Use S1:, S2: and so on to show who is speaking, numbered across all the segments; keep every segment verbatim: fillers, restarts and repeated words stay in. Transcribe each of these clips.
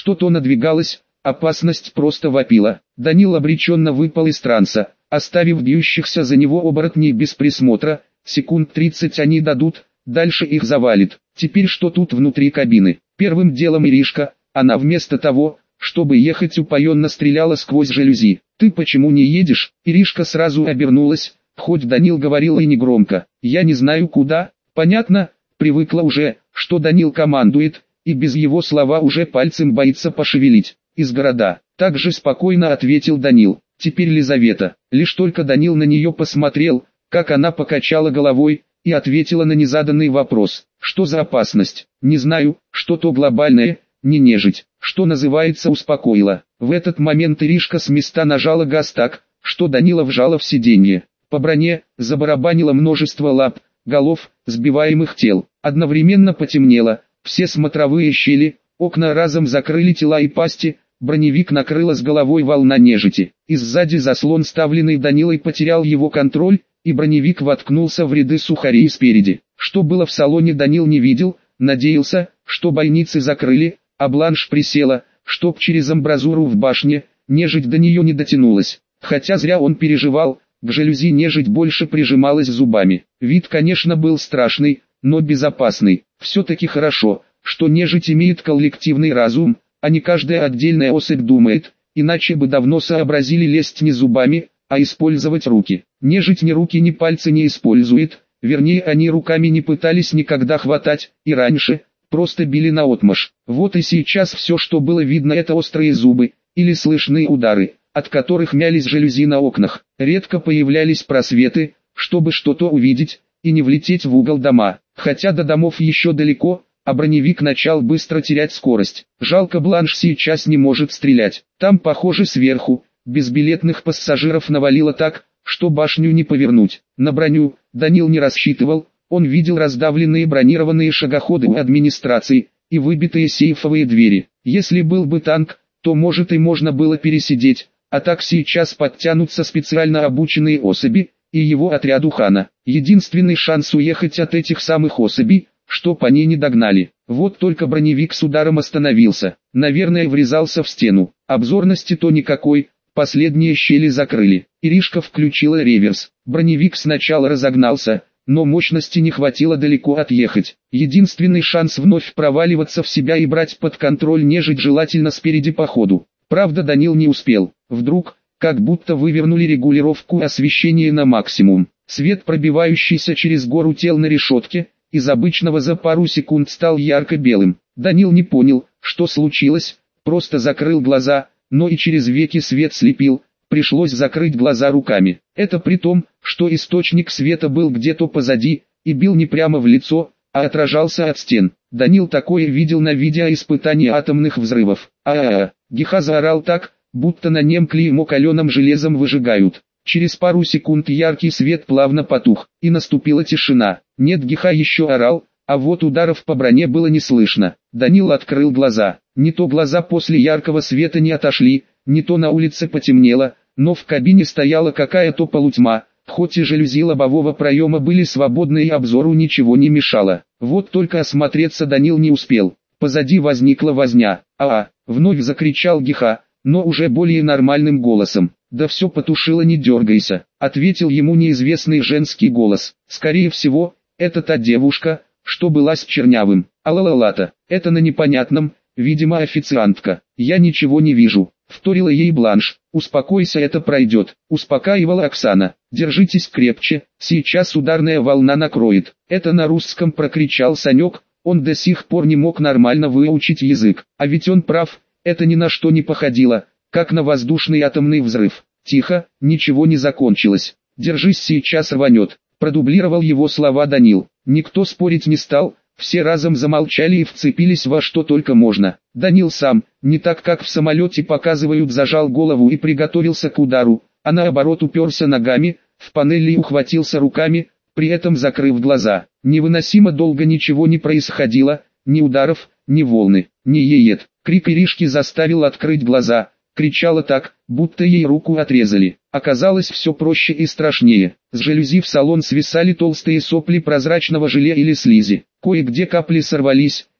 S1: Что-то надвигалось, опасность просто вопила. Данил обреченно выпал из транса, оставив бьющихся за него оборотней без присмотра. Секунд тридцать они дадут, дальше их завалит. Теперь что тут внутри кабины? Первым делом Иришка, она вместо того, чтобы ехать, упоенно стреляла сквозь жалюзи. «Ты почему не едешь?» Иришка сразу обернулась, хоть Данил говорил и негромко. «Я не знаю куда». Понятно, привыкла уже, что Данил командует, и без его слова уже пальцем боится пошевелить. «Из города», — так же спокойно ответил Данил. Теперь Лизавета. Лишь только Данил на нее посмотрел, как она покачала головой, и ответила на незаданный вопрос. «Что за опасность?» «Не знаю, что-то глобальное, не нежить, что называется, успокоила». В этот момент Иришка с места нажала газ так, что Данила вжала в сиденье. По броне забарабанило множество лап, голов, сбиваемых тел. Одновременно потемнело, все смотровые щели, окна разом закрыли тела и пасти, броневик накрыла с головой волна нежити. И сзади заслон, ставленный Данилой, потерял его контроль, и броневик воткнулся в ряды сухарей спереди. Что было в салоне, Данил не видел, надеялся, что бойницы закрыли, а Бланш присела, чтоб через амбразуру в башне, нежить до нее не дотянулась. Хотя зря он переживал, к жалюзи нежить больше прижималась зубами. Вид, конечно, был страшный, но безопасный. Все-таки хорошо, что нежить имеет коллективный разум, а не каждая отдельная особь думает, иначе бы давно сообразили лезть не зубами, а использовать руки. Нежить ни руки, ни пальцы не использует, вернее, они руками не пытались никогда хватать, и раньше, просто били наотмашь. Вот и сейчас все, что было видно, это острые зубы, или слышные удары, от которых мялись жалюзи на окнах. Редко появлялись просветы, чтобы что-то увидеть, и не влететь в угол дома. Хотя до домов еще далеко, а броневик начал быстро терять скорость. Жалко, Бланш сейчас не может стрелять. Там, похоже, сверху, безбилетных пассажиров навалило так, что башню не повернуть. На броню Данил не рассчитывал, он видел раздавленные бронированные шагоходы у администрации и выбитые сейфовые двери. Если был бы танк, то может и можно было пересидеть, а так сейчас подтянутся специально обученные особи и его отряду Хана. Единственный шанс уехать от этих самых особей, чтоб они не догнали. Вот только броневик с ударом остановился, наверное, врезался в стену. Обзорности то никакой, последние щели закрыли. Иришка включила реверс. Броневик сначала разогнался, но мощности не хватило далеко отъехать. Единственный шанс вновь проваливаться в себя и брать под контроль нежить, желательно спереди по ходу. Правда, Данил не успел. Вдруг, как будто вывернули регулировку освещения на максимум. Свет, пробивающийся через гору тел на решетке, из обычного за пару секунд стал ярко-белым. Данил не понял, что случилось, просто закрыл глаза, но и через веки свет слепил, пришлось закрыть глаза руками. Это при том, что источник света был где-то позади, и бил не прямо в лицо, а отражался от стен. Данил такое видел на видеоиспытании атомных взрывов. А-а-а, Гиха заорал так, будто на нем клеймо каленым железом выжигают. Через пару секунд яркий свет плавно потух, и наступила тишина. Нет, Гиха еще орал, а вот ударов по броне было не слышно. Данил открыл глаза. Не то глаза после яркого света не отошли, не то на улице потемнело, но в кабине стояла какая-то полутьма, хоть и жалюзи лобового проема были свободны и обзору ничего не мешало. Вот только осмотреться Данил не успел. Позади возникла возня. «А-а!» — вновь закричал Гиха, но уже более нормальным голосом. «Да все потушило, не дергайся», — ответил ему неизвестный женский голос. Скорее всего, это та девушка, что была с Чернявым. «Алалалата, это на непонятном, видимо, официантка. Я ничего не вижу», — вторила ей Бланш. «Успокойся, это пройдет», — успокаивала Оксана. «Держитесь крепче, сейчас ударная волна накроет». Это на русском прокричал Санек, он до сих пор не мог нормально выучить язык. А ведь он прав, это ни на что не походило, как на воздушный атомный взрыв. «Тихо, ничего не закончилось. Держись, сейчас рванет», — продублировал его слова Данил. Никто спорить не стал, все разом замолчали и вцепились во что только можно. Данил сам, не так как в самолете показывают, зажал голову и приготовился к удару, а наоборот уперся ногами, в панели и ухватился руками, при этом закрыв глаза. Невыносимо долго ничего не происходило, ни ударов, ни волны, ни еет. Крик Иришки заставил открыть глаза. Кричала так, будто ей руку отрезали. Оказалось, все проще и страшнее. С жалюзи в салон свисали толстые сопли прозрачного желе или слизи. Кое-где капли сорвались,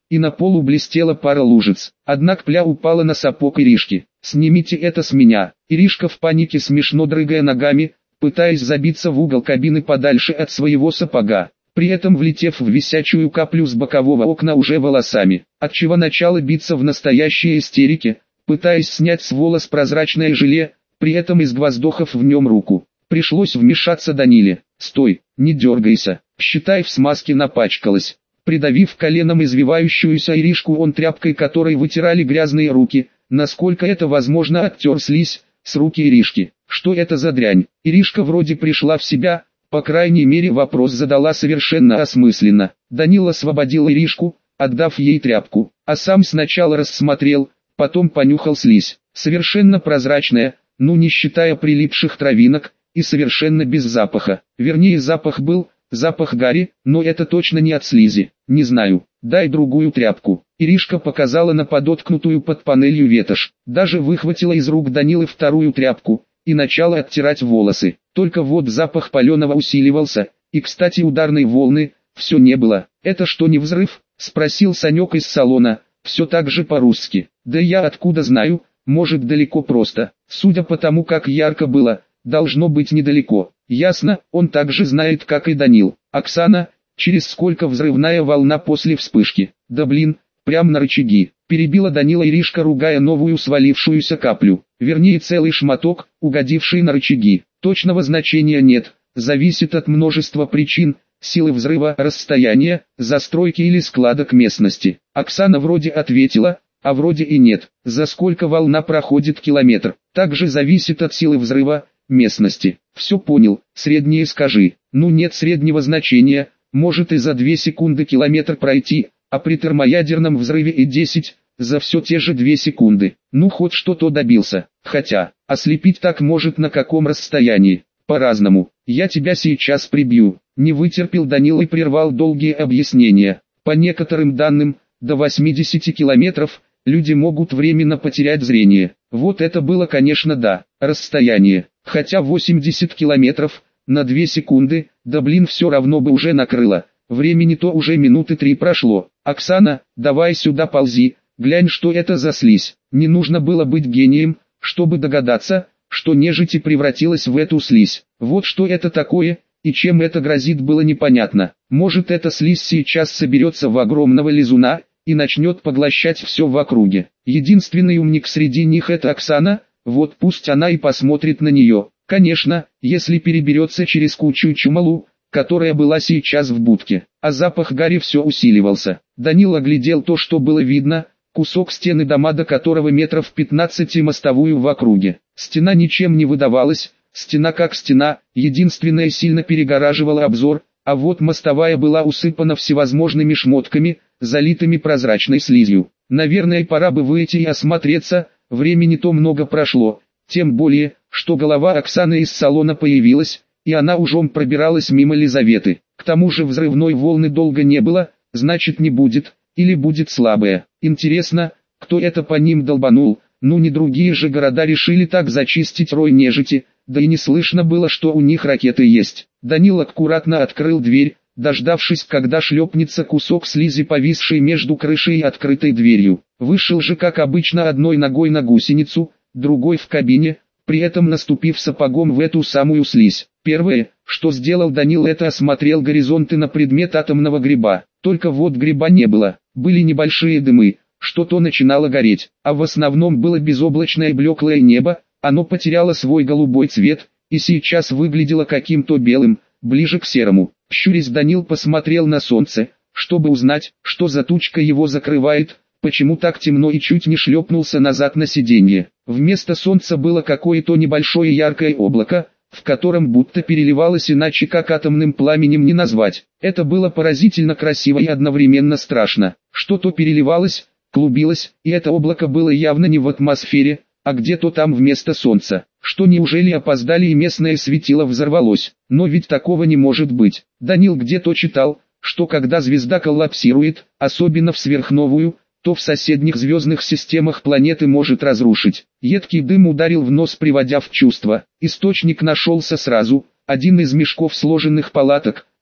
S1: и на полу блестела пара лужиц. Одна капля упала на сапог Иришки. «Снимите это с меня!» Иришка в панике, смешно дрыгая ногами, пытаясь забиться в угол кабины подальше от своего сапога, при этом влетев в висячую каплю с бокового окна уже волосами, отчего начала биться в настоящей истерике, пытаясь снять с волос прозрачное желе, при этом изгвоздохав в нем руку. Пришлось вмешаться Даниле. «Стой, не дергайся, считай, в смазке напачкалась». Придавив коленом извивающуюся Иришку, он тряпкой, которой вытирали грязные руки, насколько это возможно, оттер слизь с руки Иришки. Что это за дрянь? Иришка вроде пришла в себя, по крайней мере вопрос задала совершенно осмысленно. Данил освободил Иришку, отдав ей тряпку, а сам сначала рассмотрел, потом понюхал слизь. Совершенно прозрачная, ну не считая прилипших травинок, и совершенно без запаха. Вернее, запах был, запах гари, но это точно не от слизи. Не знаю, дай другую тряпку. Иришка показала на подоткнутую под панелью ветошь, даже выхватила из рук Данилы вторую тряпку и начала оттирать волосы. Только вот запах паленого усиливался, и, кстати, ударной волны все не было. «Это что, не взрыв?» — спросил Санек из салона, все так же по-русски. «Да я откуда знаю, может, далеко просто. Судя по тому, как ярко было, должно быть недалеко». «Ясно, он так же знает, как и Данил». «Оксана, через сколько взрывная волна после вспышки?» «Да блин, прям на рычаги», — перебила Данила Иришка, ругая новую свалившуюся каплю. Вернее, целый шматок, угодивший на рычаги. Точного значения нет, зависит от множества причин, силы взрыва, расстояния, застройки или складок местности. Оксана вроде ответила, а вроде и нет. За сколько волна проходит километр, также зависит от силы взрыва, местности. Все понял, среднее скажи. Ну нет среднего значения, может и за две секунды километр пройти, а при термоядерном взрыве и десять, за все те же две секунды. Ну хоть что-то добился, хотя, ослепить так может на каком расстоянии, по-разному. Я тебя сейчас прибью. Не вытерпел Данил и прервал долгие объяснения. По некоторым данным, до восьмидесяти километров, люди могут временно потерять зрение. Вот это было, конечно, да, расстояние. Хотя восемьдесят километров, на две секунды, да блин, все равно бы уже накрыло. Времени-то уже минуты три прошло. «Оксана, давай сюда ползи, глянь, что это за слизь». Не нужно было быть гением, чтобы догадаться, что нежить и превратилась в эту слизь. Вот что это такое, и чем это грозит, было непонятно. Может, эта слизь сейчас соберется в огромного лизуна и начнет поглощать все в округе. Единственный умник среди них — это Оксана, вот пусть она и посмотрит на нее. Конечно, если переберется через кучу чумалу, которая была сейчас в будке. А запах гари все усиливался. Данил оглядел то, что было видно, кусок стены дома, до которого метров пятнадцать, и мостовую в округе. Стена ничем не выдавалась, стена как стена, единственная сильно перегораживала обзор, а вот мостовая была усыпана всевозможными шмотками, залитыми прозрачной слизью. Наверное, пора бы выйти и осмотреться, времени-то много прошло, тем более, что голова Оксаны из салона появилась, и она ужом пробиралась мимо Лизаветы. К тому же взрывной волны долго не было, значит не будет, или будет слабая. Интересно, кто это по ним долбанул? Ну не другие же города решили так зачистить рой нежити, да и не слышно было, что у них ракеты есть. Данил аккуратно открыл дверь, дождавшись, когда шлепнется кусок слизи, повисший между крышей и открытой дверью. Вышел же, как обычно, одной ногой на гусеницу, другой в кабине, при этом наступив сапогом в эту самую слизь. Первое, что сделал Данил, это осмотрел горизонты на предмет атомного гриба. Только вот гриба не было, были небольшие дымы, что-то начинало гореть, а в основном было безоблачное блеклое небо, оно потеряло свой голубой цвет, и сейчас выглядело каким-то белым, ближе к серому. Щурясь, Данил посмотрел на солнце, чтобы узнать, что за тучка его закрывает, почему так темно, и чуть не шлепнулся назад на сиденье. Вместо солнца было какое-то небольшое яркое облако, в котором будто переливалось, иначе как атомным пламенем не назвать. Это было поразительно красиво и одновременно страшно. Что-то переливалось, клубилось, и это облако было явно не в атмосфере, а где-то там вместо солнца. Что, неужели опоздали и местное светило взорвалось? Но ведь такого не может быть. Данил где-то читал, что когда звезда коллапсирует, особенно в сверхновую, то в соседних звездных системах планеты может разрушить. Едкий дым ударил в нос, приводя в чувство. Источник нашелся сразу, один из мешков сложенных палаток,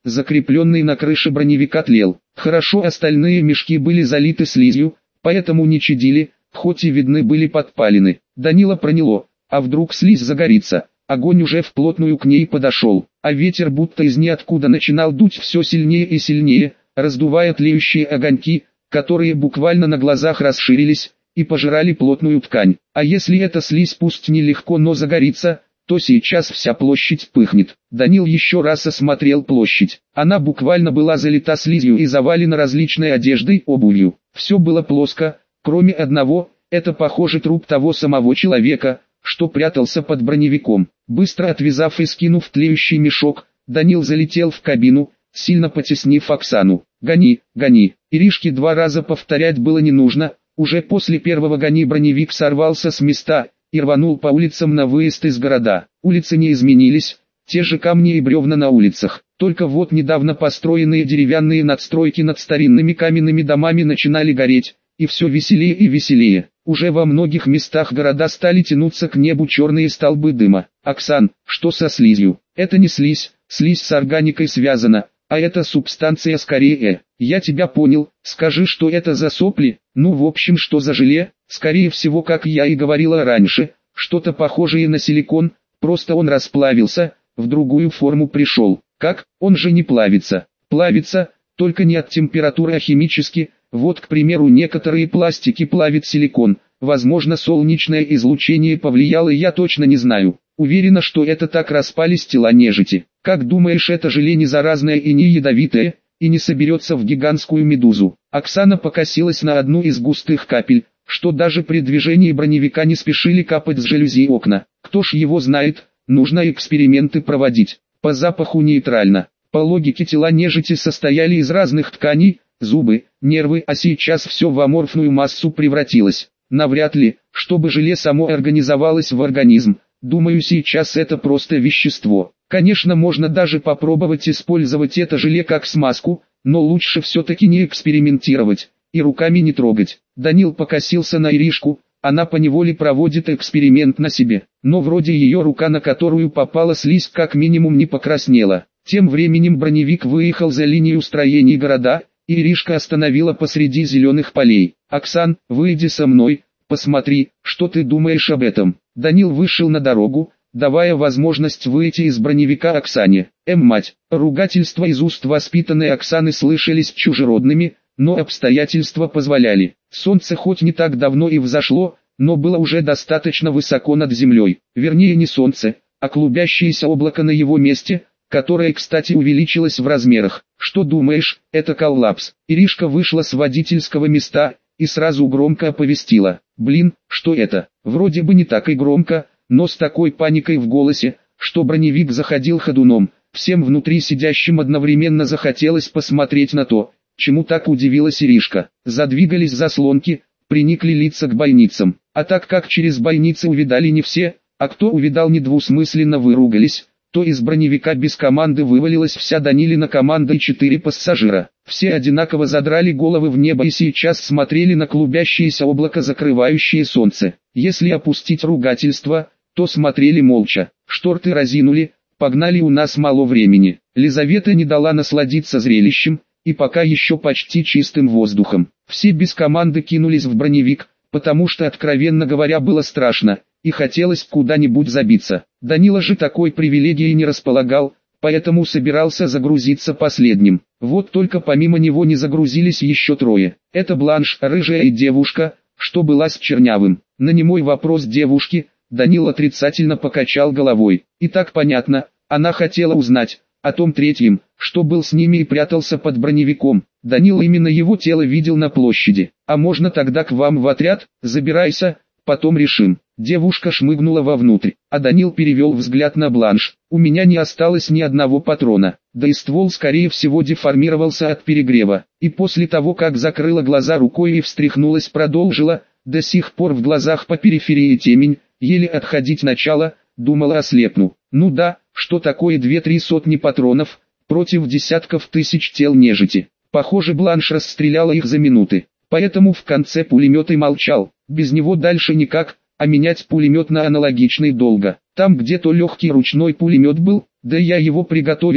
S1: закрепленный на крыше броневика, тлел. Хорошо остальные мешки были залиты слизью, поэтому не чадили, хоть и видны были подпалины. Данила проняло, а вдруг слизь загорится. Огонь уже вплотную к ней подошел, а ветер будто из ниоткуда начинал дуть все сильнее и сильнее, раздувая тлеющие огоньки, которые буквально на глазах расширились и пожирали плотную ткань. А если эта слизь пусть нелегко, но загорится, то сейчас вся площадь пыхнет. Данил еще раз осмотрел площадь. Она буквально была залита слизью и завалена различной одеждой, обувью. Все было плоско, кроме одного, это похоже труп того самого человека, что прятался под броневиком. Быстро отвязав и скинув тлеющий мешок, Данил залетел в кабину, сильно потеснив Оксану. «Гони, гони!» Иришке два раза повторять было не нужно, уже после первого «гони» броневик сорвался с места и рванул по улицам на выезд из города. Улицы не изменились, те же камни и бревна на улицах, только вот недавно построенные деревянные надстройки над старинными каменными домами начинали гореть, и все веселее и веселее. Уже во многих местах города стали тянуться к небу черные столбы дыма. «Оксан, что со слизью?» «Это не слизь, слизь с органикой связана, а это субстанция скорее. Я тебя понял, скажи, что это за сопли?» «Ну в общем, что за желе?» «Скорее всего, как я и говорила раньше, что-то похожее на силикон, просто он расплавился, в другую форму пришел». «Как? Он же не плавится». «Плавится, только не от температуры, а химически. Вот, к примеру, некоторые пластики плавит силикон, возможно, солнечное излучение повлияло, я точно не знаю. Уверена, что это так распались тела нежити. Как думаешь, это желе не заразное и не ядовитое, и не соберется в гигантскую медузу?» Оксана покосилась на одну из густых капель, что даже при движении броневика не спешили капать с жалюзи окна. «Кто ж его знает, нужно эксперименты проводить. По запаху нейтрально. По логике, тела нежити состояли из разных тканей, зубы, нервы, а сейчас все в аморфную массу превратилось. Навряд ли, чтобы желе само организовалось в организм. Думаю, сейчас это просто вещество. Конечно, можно даже попробовать использовать это желе как смазку, но лучше все-таки не экспериментировать и руками не трогать». Данил покосился на Иришку, она поневоле проводит эксперимент на себе, но вроде ее рука, на которую попала слизь, как минимум не покраснела. Тем временем броневик выехал за линию строений города, и Иришка остановила посреди зеленых полей. «Оксан, выйди со мной, посмотри, что ты думаешь об этом». Данил вышел на дорогу, давая возможность выйти из броневика Оксане. «Эм, мать!» Ругательства из уст воспитанной Оксаны слышались чужеродными, но обстоятельства позволяли. Солнце хоть не так давно и взошло, но было уже достаточно высоко над землей. Вернее, не солнце, а клубящееся облако на его месте, которое, кстати, увеличилось в размерах. «Что думаешь, это коллапс?» Иришка вышла с водительского места и сразу громко оповестила. «Блин, что это?» Вроде бы не так и громко, но с такой паникой в голосе, что броневик заходил ходуном. Всем внутри сидящим одновременно захотелось посмотреть на то, чему так удивилась Иришка. Задвигались заслонки, приникли лица к бойницам. А так как через бойницы увидали не все, а кто увидал, недвусмысленно выругались, то из броневика без команды вывалилась вся Данилина команда и четыре пассажира. Все одинаково задрали головы в небо и сейчас смотрели на клубящееся облако, закрывающее солнце. Если опустить ругательство, то смотрели молча. Шторты разинули, погнали, у нас мало времени. Лизавета не дала насладиться зрелищем, и пока еще почти чистым воздухом. Все без команды кинулись в броневик, потому что, откровенно говоря, было страшно, и хотелось куда-нибудь забиться. Данила же такой привилегией не располагал, поэтому собирался загрузиться последним. Вот только помимо него не загрузились еще трое. Это Бланш, рыжая, и девушка, что была с чернявым. На немой вопрос девушки Данил отрицательно покачал головой. И так понятно, она хотела узнать о том третьем, что был с ними и прятался под броневиком. Данил именно его тело видел на площади. «А можно тогда к вам в отряд? Забирайся, потом решим». Девушка шмыгнула вовнутрь, а Данил перевел взгляд на Бланш. «У меня не осталось ни одного патрона, да и ствол скорее всего деформировался от перегрева». И после того, как закрыла глаза рукой и встряхнулась, продолжила: «До сих пор в глазах по периферии темень, еле отходить начало, думала, ослепну». Ну да, что такое две-три сотни патронов против десятков тысяч тел нежити? Похоже, Бланш расстреляла их за минуты, поэтому в конце пулемет и молчал. Без него дальше никак, а менять пулемет на аналогичный долго. Там где-то легкий ручной пулемет был, да я его приготовила,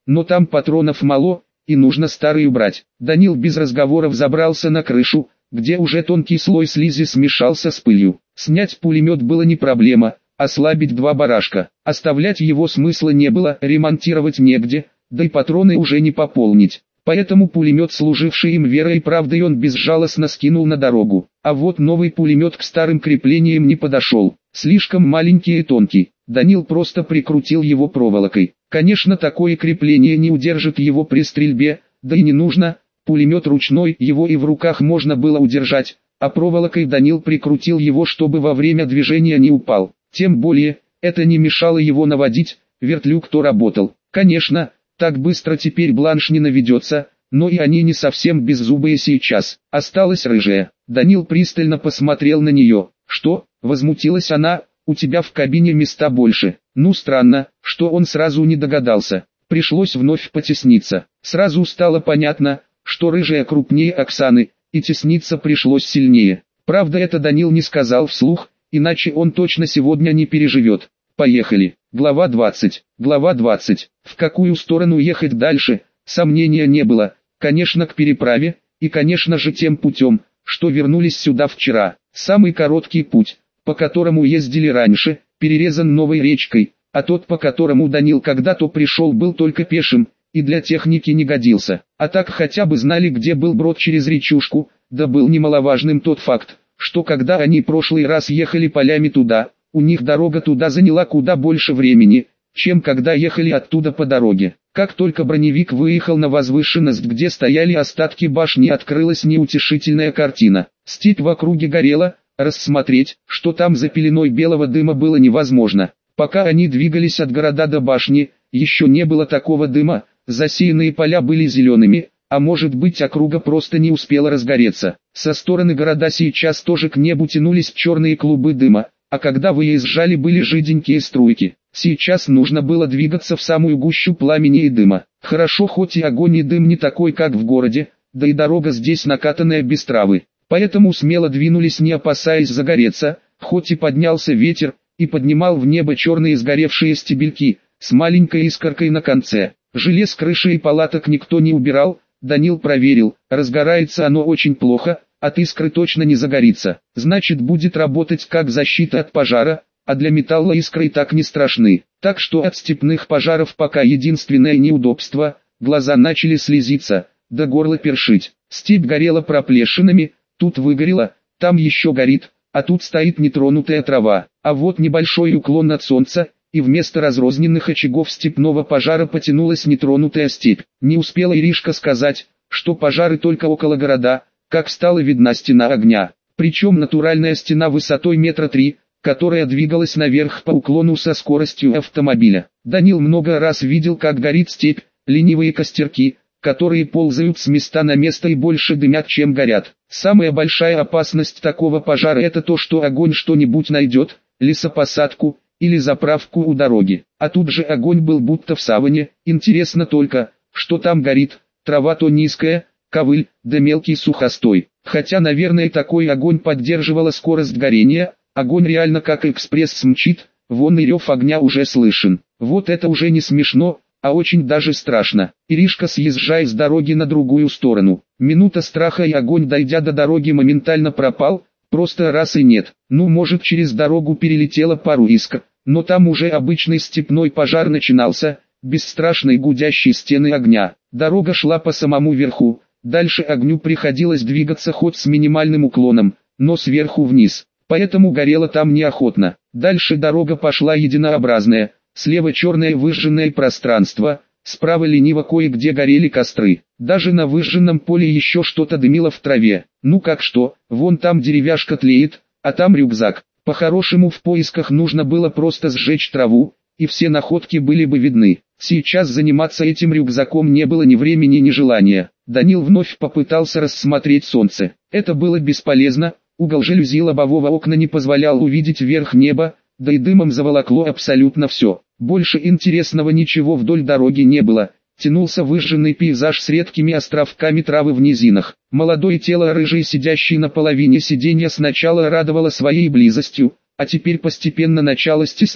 S1: но там патронов мало, и нужно старый убрать. Данил без разговоров забрался на крышу, где уже тонкий слой слизи смешался с пылью. Снять пулемет было не проблема, ослабить два барашка. Оставлять его смысла не было, ремонтировать негде, да и патроны уже не пополнить. Поэтому пулемет, служивший им верой и правдой, он безжалостно скинул на дорогу. А вот новый пулемет к старым креплениям не подошел. Слишком маленький и тонкий. Данил просто прикрутил его проволокой. Конечно, такое крепление не удержит его при стрельбе, да и не нужно. Пулемет ручной, его и в руках можно было удержать, а проволокой Данил прикрутил его, чтобы во время движения не упал. Тем более, это не мешало его наводить, вертлюг-то работал. Конечно, так быстро теперь Бланш не наведется, но и они не совсем беззубые сейчас. Осталась рыжая. Данил пристально посмотрел на нее. «Что?» — возмутилась она, «у тебя в кабине места больше». Ну странно, что он сразу не догадался. Пришлось вновь потесниться. Сразу стало понятно, что рыжая крупнее Оксаны, и тесниться пришлось сильнее. Правда, это Данил не сказал вслух, иначе он точно сегодня не переживет. Поехали. Глава двадцать. Глава двадцать. В какую сторону ехать дальше, сомнения не было. Конечно, к переправе, и конечно же тем путем, что вернулись сюда вчера. Самый короткий путь, по которому ездили раньше, перерезан новой речкой, а тот, по которому Данил когда-то пришел, был только пешим, и для техники не годился. А так хотя бы знали, где был брод через речушку, да был немаловажным тот факт, что когда они прошлый раз ехали полями туда, у них дорога туда заняла куда больше времени, чем когда ехали оттуда по дороге. Как только броневик выехал на возвышенность, где стояли остатки башни, открылась неутешительная картина. Степь в округе горела, рассмотреть, что там за пеленой белого дыма, было невозможно. Пока они двигались от города до башни, еще не было такого дыма, засеянные поля были зелеными, а может быть, округа просто не успела разгореться. Со стороны города сейчас тоже к небу тянулись черные клубы дыма, а когда выезжали, были жиденькие струйки. Сейчас нужно было двигаться в самую гущу пламени и дыма. Хорошо, хоть и огонь и дым не такой, как в городе, да и дорога здесь накатанная без травы. Поэтому смело двинулись, не опасаясь загореться, хоть и поднялся ветер, и поднимал в небо черные сгоревшие стебельки, с маленькой искоркой на конце. Желез крыши и палаток никто не убирал. Данил проверил, разгорается оно очень плохо, от искры точно не загорится. Значит, будет работать как защита от пожара, а для металла искры и так не страшны. Так что от степных пожаров пока единственное неудобство, глаза начали слезиться, да горло першить. Степь горела проплешинами, тут выгорела, там еще горит, а тут стоит нетронутая трава. А вот небольшой уклон от солнца, и вместо разрозненных очагов степного пожара потянулась нетронутая степь. Не успела Иришка сказать, что пожары только около города, как стала видна стена огня. Причем натуральная стена высотой метра три, которая двигалась наверх по уклону со скоростью автомобиля. Данил много раз видел, как горит степь, ленивые костерки, которые ползают с места на место и больше дымят, чем горят. Самая большая опасность такого пожара — это то, что огонь что-нибудь найдет, лесопосадку или заправку у дороги. А тут же огонь был будто в саване. Интересно только, что там горит. Трава то низкая, ковыль, да мелкий сухостой. Хотя, наверное, такой огонь поддерживала скорость горения. Огонь реально как экспресс мчит, вон и рев огня уже слышен. Вот это уже не смешно, а очень даже страшно. Иришка, съезжая с дороги на другую сторону. Минута страха, и огонь, дойдя до дороги, моментально пропал. Просто раз и нет. Ну, может, через дорогу перелетела пару искр, но там уже обычный степной пожар начинался, без страшной гудящей стены огня. Дорога шла по самому верху, дальше огню приходилось двигаться хоть с минимальным уклоном, но сверху вниз, поэтому горело там неохотно. Дальше дорога пошла единообразная, слева черное выжженное пространство, справа лениво кое-где горели костры. Даже на выжженном поле еще что-то дымило в траве. Ну как что, вон там деревяшка тлеет, а там рюкзак. По-хорошему, в поисках нужно было просто сжечь траву, и все находки были бы видны. Сейчас заниматься этим рюкзаком не было ни времени, ни желания. Данил вновь попытался рассмотреть солнце. Это было бесполезно, угол жалюзи лобового окна не позволял увидеть верх неба, да и дымом заволокло абсолютно все. Больше интересного ничего вдоль дороги не было. Тянулся выжженный пейзаж с редкими островками травы в низинах. Молодое тело рыжей, сидящей на половине сиденья, сначала радовало своей близостью, а теперь постепенно начало стеснять,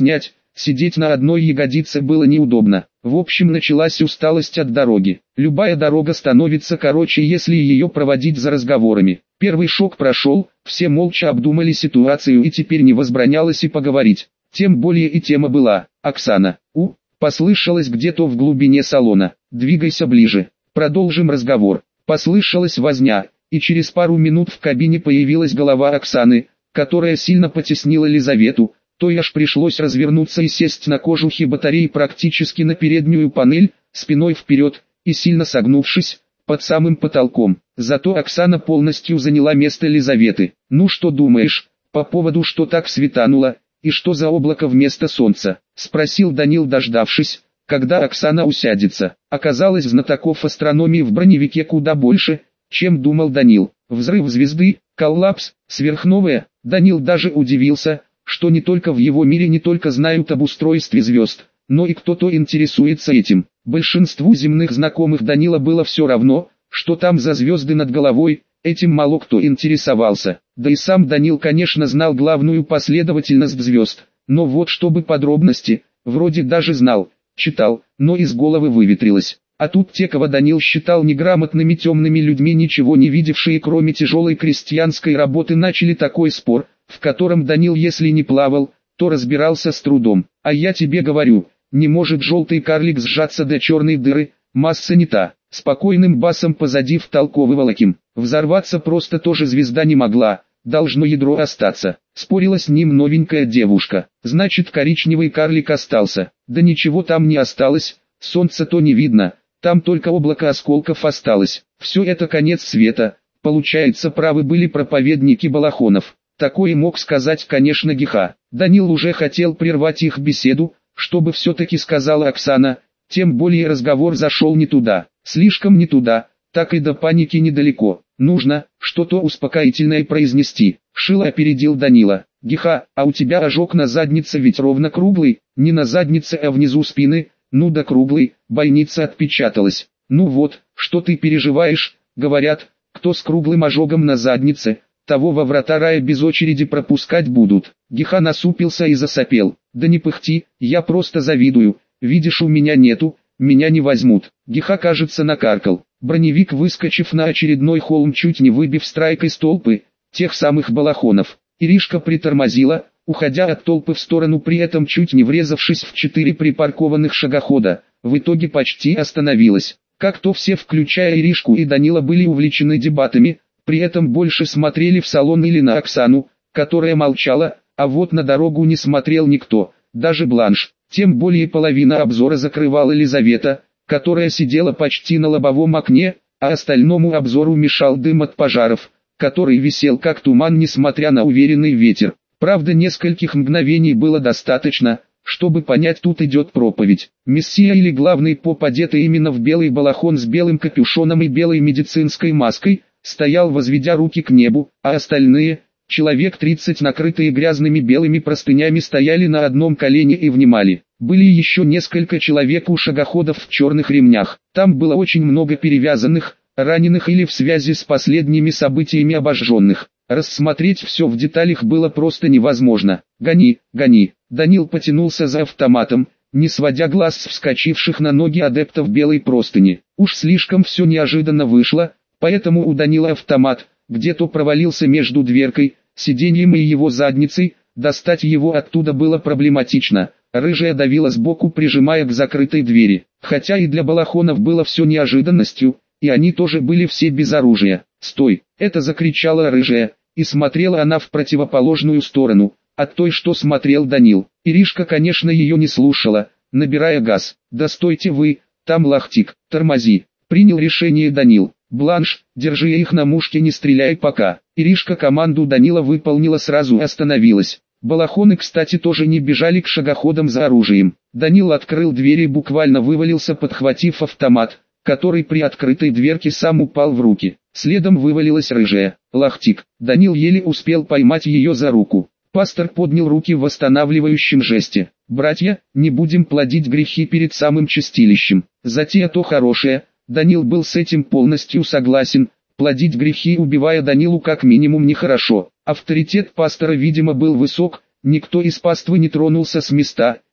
S1: сидеть на одной ягодице было неудобно. В общем, началась усталость от дороги. Любая дорога становится короче, если ее проводить за разговорами. Первый шок прошел, все молча обдумали ситуацию, и теперь не возбранялось и поговорить. Тем более и тема была «Оксана». «У», послышалось где-то в глубине салона. «Двигайся ближе. Продолжим разговор». Послышалась возня, и через пару минут в кабине появилась голова Оксаны, которая сильно потеснила Лизавету, то аж пришлось развернуться и сесть на кожухе батареи практически на переднюю панель, спиной вперед, и сильно согнувшись, под самым потолком. Зато Оксана полностью заняла место Лизаветы. «Ну что думаешь, по поводу что так светануло, и что за облако вместо солнца?» — спросил Данил, дождавшись, когда Оксана усядется. Оказалось, знатоков астрономии в броневике куда больше, чем думал Данил. Взрыв звезды, коллапс, сверхновая. Данил даже удивился, что не только в его мире не только знают об устройстве звезд, но и кто-то интересуется этим. Большинству земных знакомых Данила было все равно, что там за звезды над головой, этим мало кто интересовался. Да и сам Данил, конечно, знал главную последовательность звезд, но вот чтобы подробности, вроде даже знал, читал, но из головы выветрилось. А тут те, кого Данил считал неграмотными темными людьми, ничего не видевшие кроме тяжелой крестьянской работы, начали такой спор, в котором Данил, если не плавал, то разбирался с трудом. «А я тебе говорю, не может желтый карлик сжаться до черной дыры, масса не та», — спокойным басом позади втолковывал Аким. «Взорваться просто тоже звезда не могла, должно ядро остаться». Спорила с ним новенькая девушка. «Значит, коричневый карлик остался». «Да ничего там не осталось, солнца-то не видно, там только облако осколков осталось. Все это конец света». Получается, правы были проповедники Балахонов. Такое мог сказать, конечно, Гиха. Данил уже хотел прервать их беседу, чтобы все-таки сказала Оксана, тем более разговор зашел не туда, слишком не туда, так и до паники недалеко. Нужно что-то успокоительное произнести. Шило опередил Данила. «Гиха, а у тебя ожог на заднице ведь ровно круглый, не на заднице, а внизу спины, ну да круглый», бойница отпечаталась. «Ну вот, что ты переживаешь, говорят, кто с круглым ожогом на заднице, того во врата рая без очереди пропускать будут». Гиха насупился и засопел. «Да не пыхти, я просто завидую, видишь, у меня нету, меня не возьмут». Гиха, кажется, накаркал. Броневик, выскочив на очередной холм, чуть не выбив страйкой столпы, тех самых Балахонов. Иришка притормозила, уходя от толпы в сторону, при этом чуть не врезавшись в четыре припаркованных шагохода, в итоге почти остановилась. Как-то все, включая Иришку и Данила, были увлечены дебатами, при этом больше смотрели в салон или на Оксану, которая молчала, а вот на дорогу не смотрел никто, даже Бланш. Тем более половина обзора закрывала Лизавета, которая сидела почти на лобовом окне, а остальному обзору мешал дым от пожаров, который висел как туман несмотря на уверенный ветер. Правда, нескольких мгновений было достаточно, чтобы понять, тут идет проповедь. Мессия или главный поп, одетый именно в белый балахон с белым капюшоном и белой медицинской маской, стоял, возведя руки к небу, а остальные, человек тридцать, накрытые грязными белыми простынями, стояли на одном колене и внимали. Были еще несколько человек у шагоходов в черных ремнях. Там было очень много перевязанных, раненых или в связи с последними событиями обожженных. Рассмотреть все в деталях было просто невозможно. «Гони, гони!» Данил потянулся за автоматом, не сводя глаз с вскочивших на ноги адептов белой простыни. Уж слишком все неожиданно вышло, поэтому у Данила автомат где-то провалился между дверкой, сиденьем и его задницей, достать его оттуда было проблематично. Рыжая давила сбоку, прижимая к закрытой двери. Хотя и для Балахонов было все неожиданностью, и они тоже были все без оружия. «Стой!» — это закричала Рыжая, и смотрела она в противоположную сторону от той, что смотрел Данил. Иришка, конечно, ее не слушала, набирая газ. «Да стойте вы, там лахтик, тормози!» — принял решение Данил. «Бланш, держи их на мушке, не стреляй пока». Иришка команду Данила выполнила, сразу остановилась. Балахоны, кстати, тоже не бежали к шагоходам за оружием. Данил открыл дверь и буквально вывалился, подхватив автомат, который при открытой дверке сам упал в руки. Следом вывалилась Рыжая. «Лахтик». Данил еле успел поймать ее за руку. Пастор поднял руки в восстанавливающем жесте. «Братья, не будем плодить грехи перед самым чистилищем. Затея-то хорошая». Данил был с этим полностью согласен. Плодить грехи, убивая Данилу, как минимум нехорошо. Авторитет пастора, видимо, был высок, никто из паствы не тронулся с места,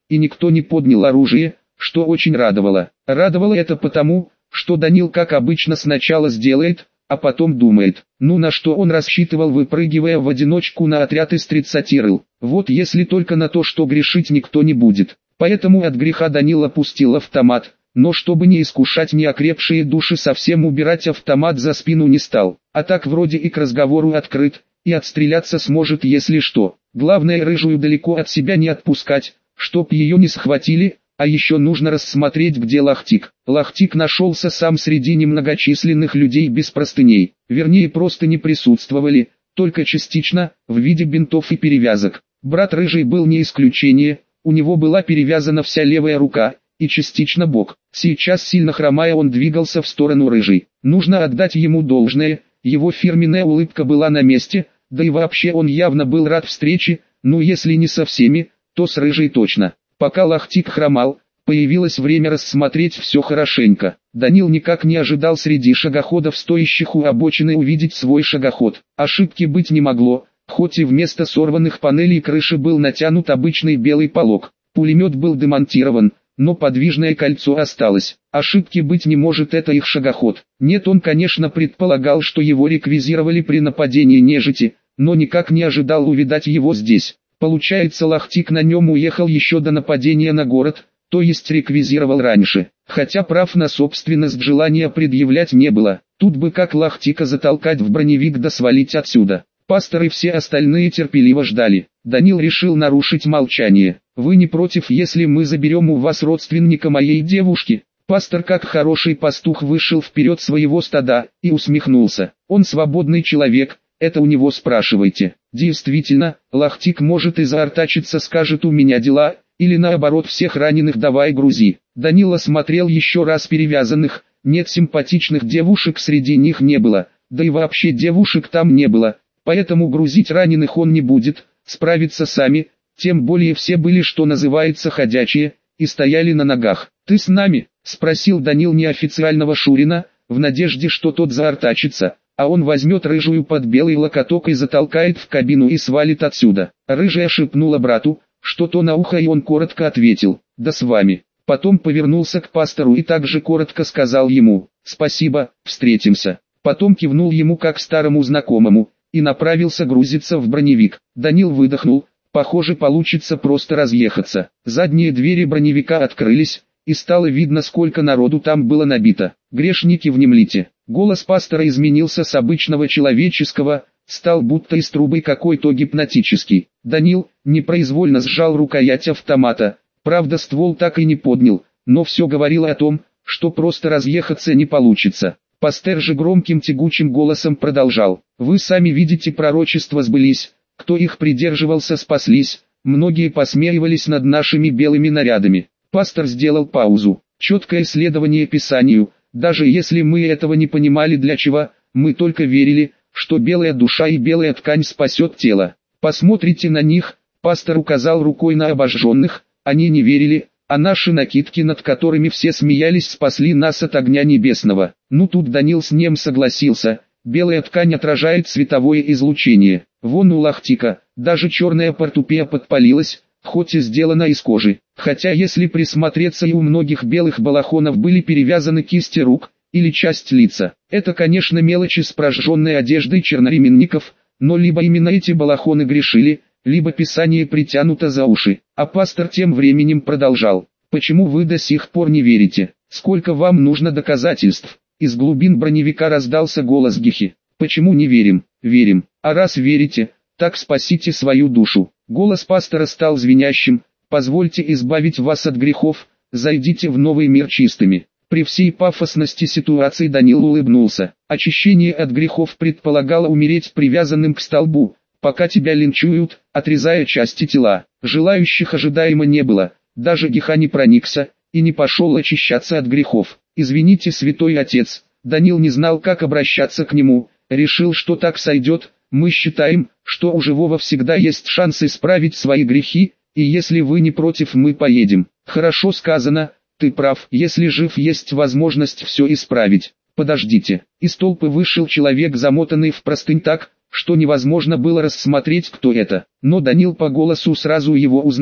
S1: и никто не поднял оружие, что очень радовало. Радовало это потому, что Данил как обычно сначала сделает, а потом думает, ну на что он рассчитывал, выпрыгивая в одиночку на отряд из тридцати рыл. Вот если только на то, что грешить никто не будет. Поэтому от греха Данил опустил автомат, но чтобы не искушать неокрепшие души, совсем убирать автомат за спину не стал. А так вроде и к разговору открыт, и отстреляться сможет если что. Главное рыжую далеко от себя не отпускать, чтоб ее не схватили, а еще нужно рассмотреть, где Лахтик. Лахтик нашелся сам среди немногочисленных людей без простыней, вернее просто не присутствовали, только частично, в виде бинтов и перевязок. Брат рыжий был не исключение, у него была перевязана вся левая рука, и частично бок. Сейчас сильно хромая он двигался в сторону рыжей. Нужно отдать ему должное, его фирменная улыбка была на месте, да и вообще он явно был рад встрече, ну если не со всеми, то с рыжей точно. Пока Лахтик хромал, появилось время рассмотреть все хорошенько. Данил никак не ожидал среди шагоходов, стоящих у обочины, увидеть свой шагоход. Ошибки быть не могло, хоть и вместо сорванных панелей крыши был натянут обычный белый полог. Пулемет был демонтирован, но подвижное кольцо осталось. Ошибки быть не может, это их шагоход. Нет, он конечно предполагал, что его реквизировали при нападении нежити, но никак не ожидал увидать его здесь. Получается, Лахтик на нем уехал еще до нападения на город, то есть реквизировал раньше. Хотя прав на собственность желания предъявлять не было. Тут бы как Лахтика затолкать в броневик да свалить отсюда. Пастор и все остальные терпеливо ждали. Данил решил нарушить молчание. «Вы не против, если мы заберем у вас родственника моей девушки?» Пастор как хороший пастух вышел вперед своего стада и усмехнулся. Он свободный человек, это у него спрашивайте. Действительно, Лахтик может и заортачиться, скажет у меня дела, или наоборот всех раненых давай грузи. Данил осмотрел еще раз перевязанных, нет, симпатичных девушек среди них не было, да и вообще девушек там не было, поэтому грузить раненых он не будет, справиться сами, тем более все были, что называется, ходячие, и стояли на ногах. «Ты с нами?» — спросил Данил неофициального Шурина, в надежде, что тот заортачится, а он возьмет рыжую под белый локоток и затолкает в кабину и свалит отсюда. Рыжая шепнула брату что-то на ухо, и он коротко ответил: «Да с вами». Потом повернулся к пастору и также коротко сказал ему: «Спасибо, встретимся». Потом кивнул ему как старому знакомому и направился грузиться в броневик. Данил выдохнул, похоже, получится просто разъехаться. Задние двери броневика открылись, и стало видно, сколько народу там было набито. «Грешники, внемлите». Голос пастора изменился с обычного человеческого, стал будто из трубы какой-то гипнотический. Данил непроизвольно сжал рукоять автомата, правда ствол так и не поднял, но все говорило о том, что просто разъехаться не получится. Пастор же громким тягучим голосом продолжал: «Вы сами видите, пророчества сбылись, кто их придерживался, спаслись, многие посмеивались над нашими белыми нарядами». Пастор сделал паузу. «Четкое следование Писанию, даже если мы этого не понимали, для чего, мы только верили, что белая душа и белая ткань спасет тело. Посмотрите на них», пастор указал рукой на обожженных, «они не верили, а наши накидки, над которыми все смеялись, спасли нас от огня небесного». Ну тут Данил с ним согласился, белая ткань отражает световое излучение. Вон у Лахтика, даже черная портупея подпалилась, хоть и сделана из кожи. Хотя если присмотреться, и у многих белых балахонов были перевязаны кисти рук, или часть лица. Это, конечно, мелочи с прожженной одеждой черноременников, но либо именно эти балахоны грешили, либо Писание притянуто за уши. А пастор тем временем продолжал: «Почему вы до сих пор не верите? Сколько вам нужно доказательств?» Из глубин броневика раздался голос Гихи: «Почему не верим? Верим. А раз верите, так спасите свою душу». Голос пастора стал звенящим: «Позвольте избавить вас от грехов, зайдите в новый мир чистыми». При всей пафосности ситуации Данил улыбнулся. Очищение от грехов предполагало умереть привязанным к столбу, пока тебя линчуют, отрезая части тела. Желающих ожидаемо не было, даже Гиха не проникся и не пошел очищаться от грехов. «Извините, святой отец», Данил не знал, как обращаться к нему, решил, что так сойдет. «Мы считаем, что у живого всегда есть шанс исправить свои грехи, и если вы не против, мы поедем». «Хорошо сказано, ты прав, если жив, есть возможность все исправить». «Подождите». Из толпы вышел человек, замотанный в простынь так, что невозможно было рассмотреть, кто это. Но Данил по голосу сразу его узнал.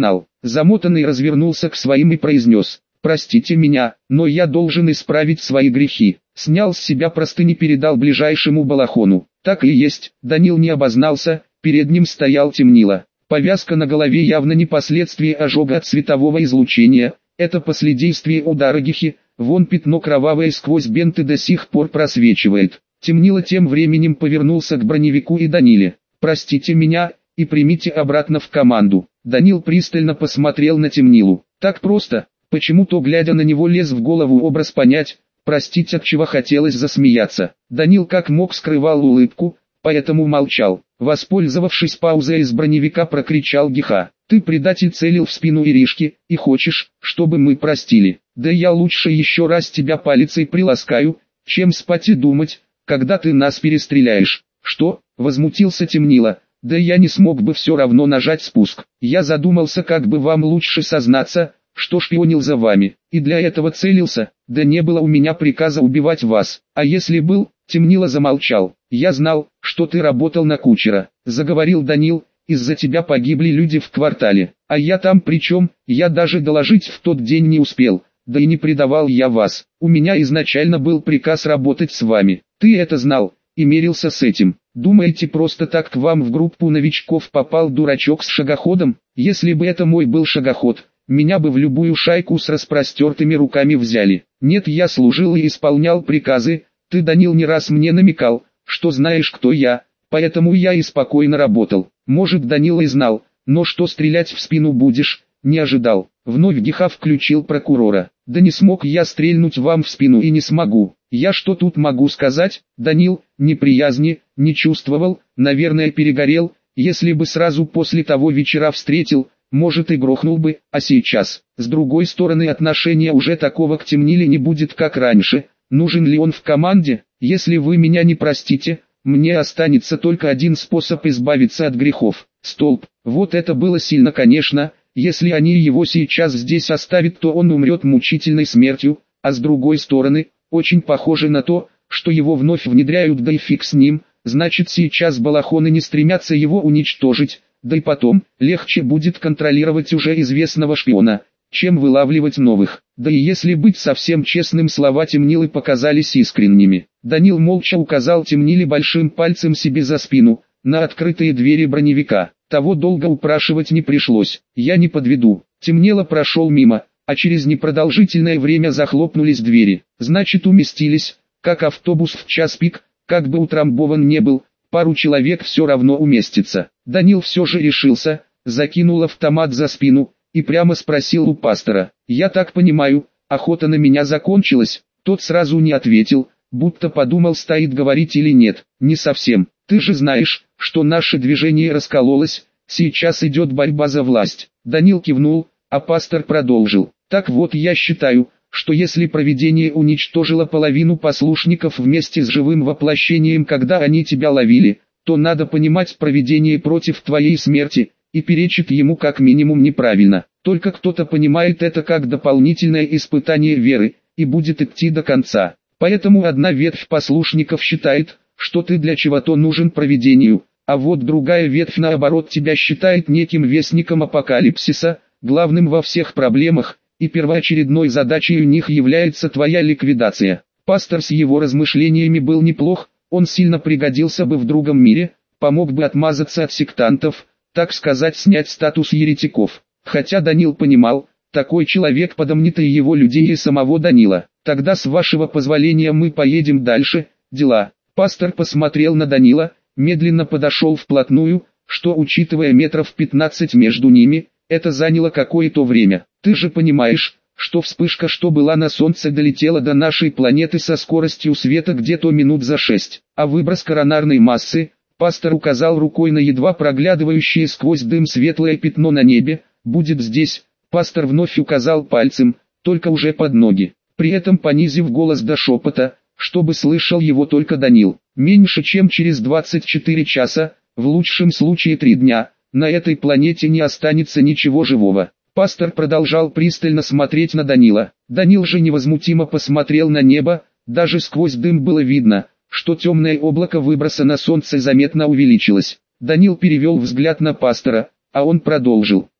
S1: Замотанный развернулся к своим и произнес: «Простите меня, но я должен исправить свои грехи». Снял с себя простыни, передал ближайшему балахону. Так и есть, Данил не обознался, перед ним стоял Темнила. Повязка на голове явно не последствие ожога от светового излучения, это последействие удара Гихи, вон пятно кровавое сквозь бинты до сих пор просвечивает. Темнила тем временем повернулся к броневику и Даниле: «Простите меня, и примите обратно в команду». Данил пристально посмотрел на Темнилу. Так просто, почему-то глядя на него лез в голову образ понять, простить от чего хотелось засмеяться. Данил как мог скрывал улыбку, поэтому молчал. Воспользовавшись паузой, из броневика прокричал Гиха: «Ты, предатель, целил в спину Иришки, и хочешь, чтобы мы простили? Да я лучше еще раз тебя палицей приласкаю, чем спать и думать, когда ты нас перестреляешь». «Что?» — возмутился Темнила. «Да я не смог бы все равно нажать спуск. Я задумался, как бы вам лучше сознаться, что шпионил за вами, и для этого целился. Да не было у меня приказа убивать вас. А если был?» Темнила замолчал. «Я знал, что ты работал на кучера», — заговорил Данил. «Из-за тебя погибли люди в квартале. А я там при чем? Я даже доложить в тот день не успел. Да и не предавал я вас. У меня изначально был приказ работать с вами. Ты это знал и мирился с этим. Думаете, просто так к вам в группу новичков попал дурачок с шагоходом? Если бы это мой был шагоход, меня бы в любую шайку с распростертыми руками взяли. Нет, я служил и исполнял приказы. Ты, Данил, не раз мне намекал, что знаешь, кто я, поэтому я и спокойно работал. Может, Данил и знал, но что стрелять в спину будешь, не ожидал». Вновь Гиха включил прокурора. «Да не смог я стрельнуть вам в спину и не смогу. Я что тут могу сказать?» Данил неприязни не чувствовал, наверное, перегорел. Если бы сразу после того вечера встретил, может, и грохнул бы. А сейчас, с другой стороны, отношения уже такого к Темниле не будет, как раньше. Нужен ли он в команде? Если вы меня не простите, мне останется только один способ избавиться от грехов. Столб. Вот это было сильно, конечно. Если они его сейчас здесь оставят, то он умрет мучительной смертью, а с другой стороны, очень похоже на то, что его вновь внедряют, да и фиг с ним, значит сейчас балахоны не стремятся его уничтожить, да и потом, легче будет контролировать уже известного шпиона, чем вылавливать новых. Да и если быть совсем честным, слова Темнилы показались искренними. Данил молча указал Темниле большим пальцем себе за спину, на открытые двери броневика. Того долго упрашивать не пришлось. «Я не подведу». Темнило прошел мимо, а через непродолжительное время захлопнулись двери. Значит, уместились, как автобус в час пик, как бы утрамбован не был, пару человек все равно уместится. Данил все же решился, закинул автомат за спину и прямо спросил у пастора: «Я так понимаю, охота на меня закончилась?» Тот сразу не ответил, будто подумал, стоит говорить или нет. «Не совсем. Ты же знаешь, что наше движение раскололось, сейчас идет борьба за власть». Данил кивнул, а пастор продолжил: «Так вот, я считаю, что если провидение уничтожило половину послушников вместе с живым воплощением, когда они тебя ловили, то надо понимать, провидение против твоей смерти, и перечит ему как минимум неправильно. Только кто-то понимает это как дополнительное испытание веры, и будет идти до конца. Поэтому одна ветвь послушников считает, что ты для чего-то нужен провидению, а вот другая ветвь наоборот тебя считает неким вестником апокалипсиса, главным во всех проблемах, и первоочередной задачей у них является твоя ликвидация». Пастор с его размышлениями был неплох, он сильно пригодился бы в другом мире, помог бы отмазаться от сектантов, так сказать, снять статус еретиков. Хотя Данил понимал, такой человек подомнит и его людей, и самого Данила. «Тогда, с вашего позволения, мы поедем дальше, дела». Пастор посмотрел на Данила, медленно подошел вплотную, что, учитывая метров пятнадцать между ними, это заняло какое-то время. «Ты же понимаешь, что вспышка, что была на Солнце, долетела до нашей планеты со скоростью света где-то минут за шесть, а выброс коронарной массы...» Пастор указал рукой на едва проглядывающее сквозь дым светлое пятно на небе, «будет здесь». Пастор вновь указал пальцем, только уже под ноги, при этом понизив голос до шепота, чтобы слышал его только Данил. «Меньше чем через двадцать четыре часа, в лучшем случае три дня, на этой планете не останется ничего живого». Пастор продолжал пристально смотреть на Данила. Данил же невозмутимо посмотрел на небо, даже сквозь дым было видно, что темное облако выброса на Солнце заметно увеличилось. Данил перевел взгляд на пастора, а он продолжил: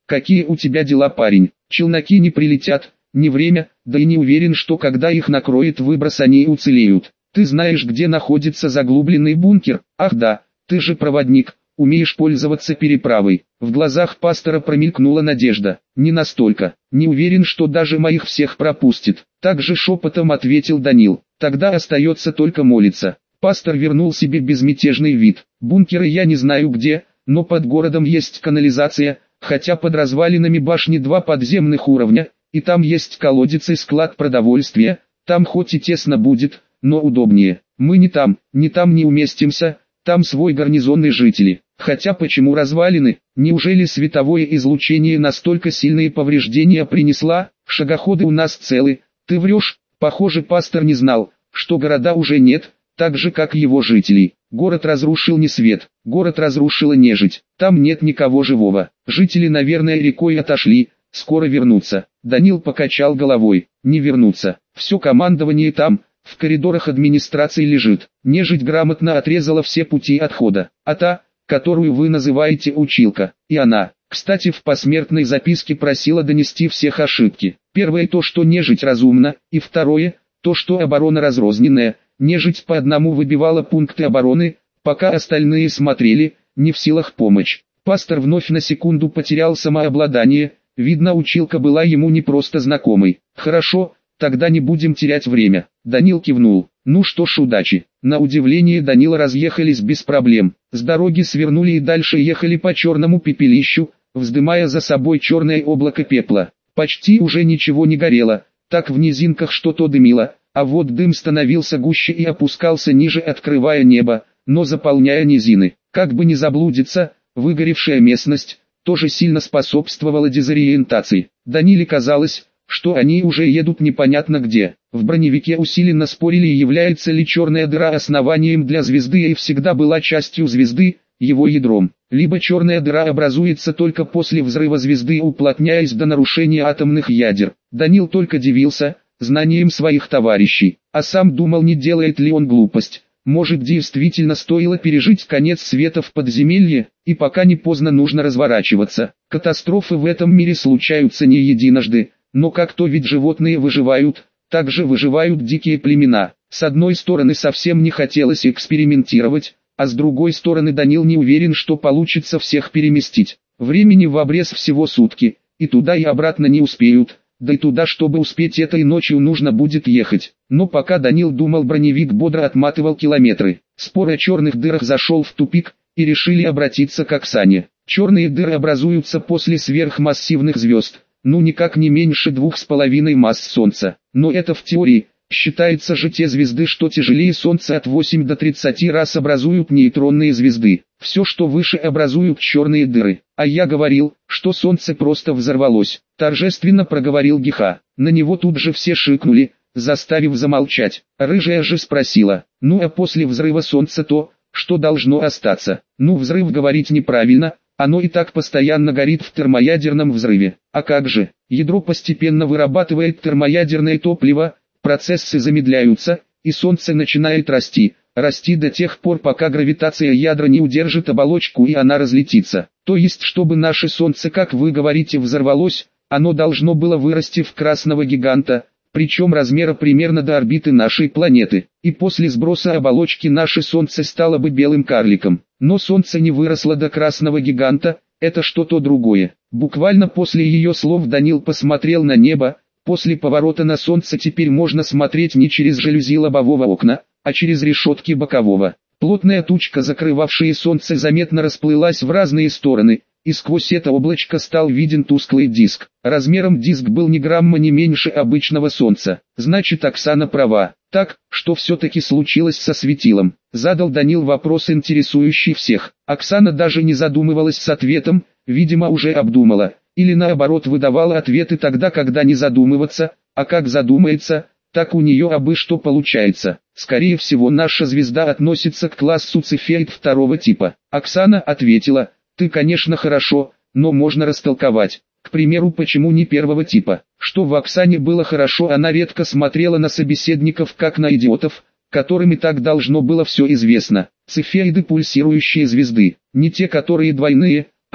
S1: какие у тебя дела, парень? Челноки не прилетят, не время, да и не уверен, что когда их накроет выброс, они уцелеют. Ты знаешь, где находится заглубленный бункер? Ах да, ты же проводник, умеешь пользоваться переправой. В глазах пастора промелькнула надежда. Не настолько, не уверен, что даже моих всех пропустит. Так же шепотом ответил Данил. Тогда остается только молиться. Пастор вернул себе безмятежный вид. Бункеры я не знаю где, но под городом есть канализация, хотя под развалинами башни два подземных уровня, и там есть колодец и склад продовольствия. Там хоть и тесно будет, но удобнее. Мы не там, не там не уместимся, там свой гарнизонные жители. Хотя почему развалины? Неужели световое излучение настолько сильные повреждения принесла? Шагоходы у нас целы. Ты врешь? Похоже, пастор не знал, что города уже нет, так же как его жителей. Город разрушил не свет, город разрушила нежить. Там нет никого живого. Жители, наверное, рекой отошли, скоро вернутся. Данил покачал головой. Не вернутся. Все командование там, в коридорах администрации лежит. Нежить грамотно отрезала все пути отхода. А та, которую вы называете училка, и она, кстати, в посмертной записке просила донести всех ошибки. Первое то, что нежить разумна, и второе, то, что оборона разрозненная. Нежить по одному выбивала пункты обороны, пока остальные смотрели, не в силах помочь. Пастор вновь на секунду потерял самообладание, видно, училка была ему не просто знакомой. Хорошо, тогда не будем терять время. Данил кивнул. Ну что ж, удачи. На удивление Данила разъехались без проблем. С дороги свернули и дальше ехали по черному пепелищу, вздымая за собой черное облако пепла. Почти уже ничего не горело, так в низинках что-то дымило, а вот дым становился гуще и опускался ниже, открывая небо, но заполняя низины. Как бы не заблудиться, выгоревшая местность тоже сильно способствовала дезориентации. Даниле казалось, что они уже едут непонятно где. В броневике усиленно спорили, является ли черная дыра основанием для звезды и всегда была частью звезды, его ядром. Либо черная дыра образуется только после взрыва звезды, уплотняясь до нарушения атомных ядер. Данил только дивился знанием своих товарищей, а сам думал, не делает ли он глупость. Может, действительно стоило пережить конец света в подземелье, и пока не поздно нужно разворачиваться. Катастрофы в этом мире случаются не единожды, но как то ведь животные выживают, так же выживают дикие племена. С одной стороны, совсем не хотелось экспериментировать, а с другой стороны, Данил не уверен, что получится всех переместить. Времени в обрез всего сутки, и туда и обратно не успеют. Да и туда, чтобы успеть, этой ночью нужно будет ехать. Но пока Данил думал, броневик бодро отматывал километры. Спор о черных дырах зашел в тупик, и решили обратиться к Оксане. Черные дыры образуются после сверхмассивных звезд, ну никак не меньше двух с половиной масс Солнца. Но это в теории. Считается же, те звезды, что тяжелее Солнца от восьми до тридцати раз, образуют нейтронные звезды. Все, что выше, образуют черные дыры. А я говорил, что Солнце просто взорвалось. Торжественно проговорил Геха. На него тут же все шикнули, заставив замолчать. Рыжая же спросила: ну а после взрыва Солнца то, что должно остаться? Ну, взрыв говорить неправильно, оно и так постоянно горит в термоядерном взрыве. А как же? Ядро постепенно вырабатывает термоядерное топливо, процессы замедляются, и Солнце начинает расти, расти до тех пор, пока гравитация ядра не удержит оболочку и она разлетится. То есть, чтобы наше Солнце, как вы говорите, взорвалось, оно должно было вырасти в красного гиганта, причем размера примерно до орбиты нашей планеты. И после сброса оболочки наше Солнце стало бы белым карликом. Но Солнце не выросло до красного гиганта, это что-то другое. Буквально после ее слов Данил посмотрел на небо. После поворота на Солнце теперь можно смотреть не через жалюзи лобового окна, а через решетки бокового. Плотная тучка, закрывавшая Солнце, заметно расплылась в разные стороны, и сквозь это облачко стал виден тусклый диск. Размером диск был ни грамма не меньше обычного Солнца. Значит, Оксана права. Так, что все-таки случилось со светилом? Задал Данил вопрос, интересующий всех. Оксана даже не задумывалась с ответом, видимо, уже обдумала. Или наоборот, выдавала ответы тогда, когда не задумываться, а как задумается, так у нее абы что получается. Скорее всего, наша звезда относится к классу Цефеид второго типа. Оксана ответила: ты, конечно, хорошо, но можно растолковать. К примеру, почему не первого типа? Что в Оксане было хорошо, она редко смотрела на собеседников как на идиотов, которым и так должно было все известно. Цефеиды — пульсирующие звезды, не те, которые двойные,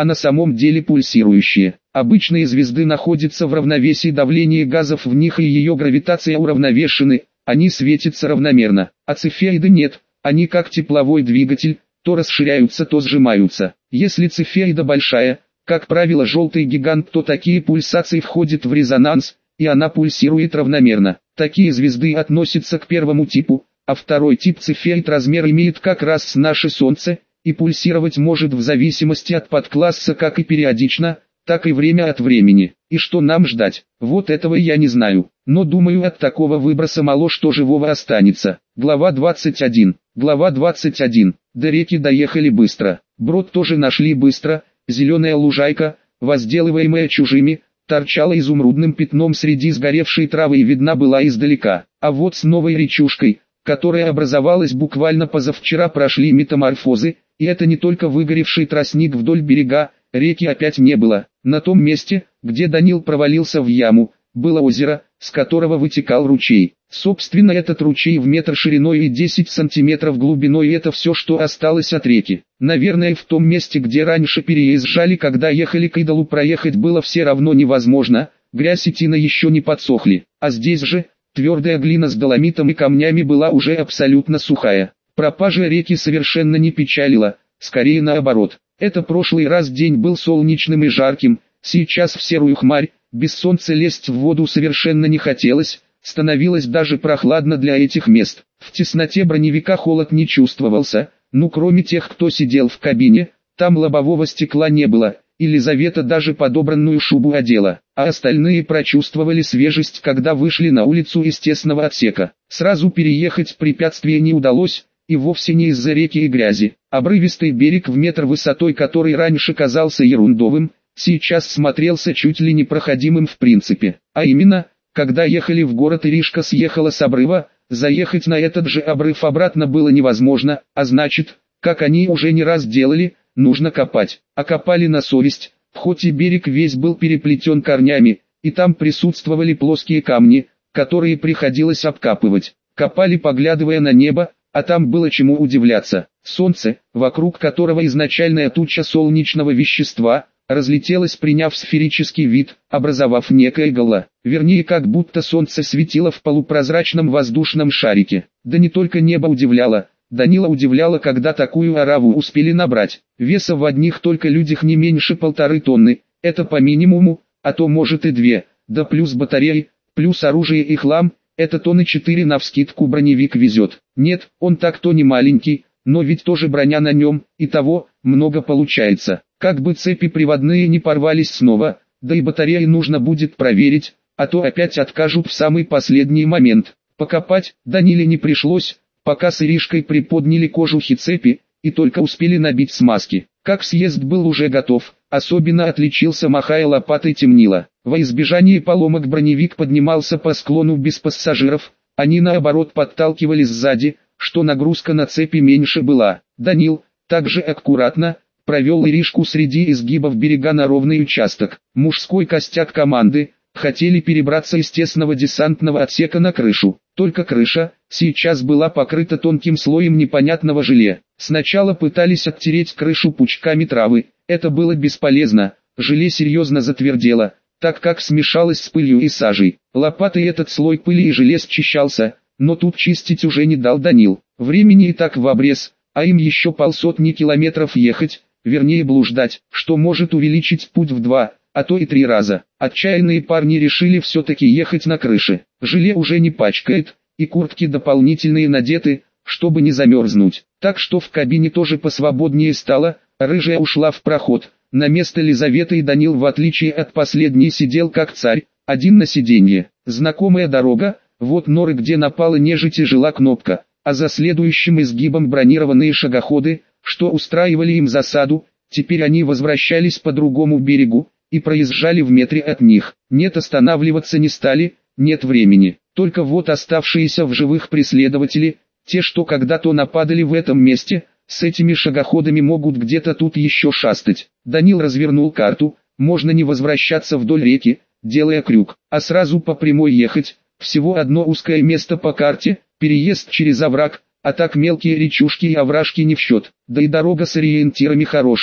S1: а на самом деле пульсирующие. Обычные звезды находятся в равновесии, давление газов в них и ее гравитация уравновешены, они светятся равномерно. А цефеиды нет, они как тепловой двигатель, то расширяются, то сжимаются. Если цефеида большая, как правило желтый гигант, то такие пульсации входят в резонанс, и она пульсирует равномерно. Такие звезды относятся к первому типу, а второй тип цефеид размер имеет как раз с наше Солнце, и пульсировать может в зависимости от подкласса как и периодично, так и время от времени. И что нам ждать? Вот этого я не знаю, но думаю, от такого выброса мало что живого останется. Глава двадцать один. Глава двадцать один. До реки доехали быстро. Брод тоже нашли быстро. Зеленая лужайка, возделываемая чужими, торчала изумрудным пятном среди сгоревшей травы и видна была издалека. А вот с новой речушкой, которая образовалась буквально позавчера, прошли метаморфозы, и это не только выгоревший тростник вдоль берега, реки опять не было. На том месте, где Данил провалился в яму, было озеро, с которого вытекал ручей. Собственно, этот ручей в метр шириной и десять сантиметров глубиной, и это все, что осталось от реки. Наверное, в том месте, где раньше переезжали, когда ехали к идолу, проехать было все равно невозможно, грязь и тина еще не подсохли. А здесь же, твердая глина с доломитом и камнями была уже абсолютно сухая. Пропажа реки совершенно не печалила, скорее наоборот. Это прошлый раз день был солнечным и жарким, сейчас в серую хмарь, без солнца лезть в воду совершенно не хотелось, становилось даже прохладно для этих мест. В тесноте броневика холод не чувствовался, ну кроме тех, кто сидел в кабине, там лобового стекла не было, и Лизавета даже подобранную шубу одела, а остальные прочувствовали свежесть, когда вышли на улицу из тесного отсека. Сразу переехать препятствие не удалось, и вовсе не из-за реки и грязи. Обрывистый берег в метр высотой, который раньше казался ерундовым, сейчас смотрелся чуть ли непроходимым в принципе. А именно, когда ехали в город, Иришка съехала с обрыва, заехать на этот же обрыв обратно было невозможно, а значит, как они уже не раз делали, нужно копать. А копали на совесть, хоть и берег весь был переплетен корнями, и там присутствовали плоские камни, которые приходилось обкапывать. Копали, поглядывая на небо, а там было чему удивляться. Солнце, вокруг которого изначальная туча солнечного вещества, разлетелась, приняв сферический вид, образовав некое гало. Вернее, как будто солнце светило в полупрозрачном воздушном шарике. Да не только небо удивляло, Данила удивляло, когда такую ораву успели набрать. Веса в одних только людях не меньше полторы тонны, это по минимуму, а то может и две, да плюс батареи, плюс оружие и хлам, это тонны четыре навскидку броневик везет. Нет, он так-то не маленький, но ведь тоже броня на нем, и того, много получается. Как бы цепи приводные не порвались снова, да и батареи нужно будет проверить, а то опять откажут в самый последний момент. Покопать Даниле не пришлось, пока с Иришкой приподняли кожухи цепи, и только успели набить смазки. Как съезд был уже готов, особенно отличился, махая лопатой темнило. Во избежание поломок броневик поднимался по склону без пассажиров, они наоборот подталкивались сзади, что нагрузка на цепи меньше была. Данил, также аккуратно, провел Иришку среди изгибов берега на ровный участок. Мужской костяк команды хотели перебраться из тесного десантного отсека на крышу. Только крыша сейчас была покрыта тонким слоем непонятного желе. Сначала пытались оттереть крышу пучками травы, это было бесполезно, желе серьезно затвердело, так как смешалось с пылью и сажей. Лопатой этот слой пыли и желе счищался, но тут чистить уже не дал Данил. Времени и так в обрез, а им еще полсотни километров ехать, вернее блуждать, что может увеличить путь в два, а то и три раза. Отчаянные парни решили все-таки ехать на крыше. Желе уже не пачкает, и куртки дополнительные надеты, чтобы не замерзнуть. Так что в кабине тоже посвободнее стало, рыжая ушла в проход. На место Лизаветы и Данил, в отличие от последней, сидел как царь, один на сиденье. Знакомая дорога, вот норы, где напала нежить и жила Кнопка, а за следующим изгибом бронированные шагоходы, что устраивали им засаду. Теперь они возвращались по другому берегу и проезжали в метре от них. Нет, останавливаться не стали, нет времени. Только вот оставшиеся в живых преследователи, те, что когда-то нападали в этом месте, с этими шагоходами могут где-то тут еще шастать. Данил развернул карту, можно не возвращаться вдоль реки, делая крюк, а сразу по прямой ехать. Всего одно узкое место по карте, переезд через овраг, а так мелкие речушки и овражки не в счет, да и дорога с ориентирами хорошими.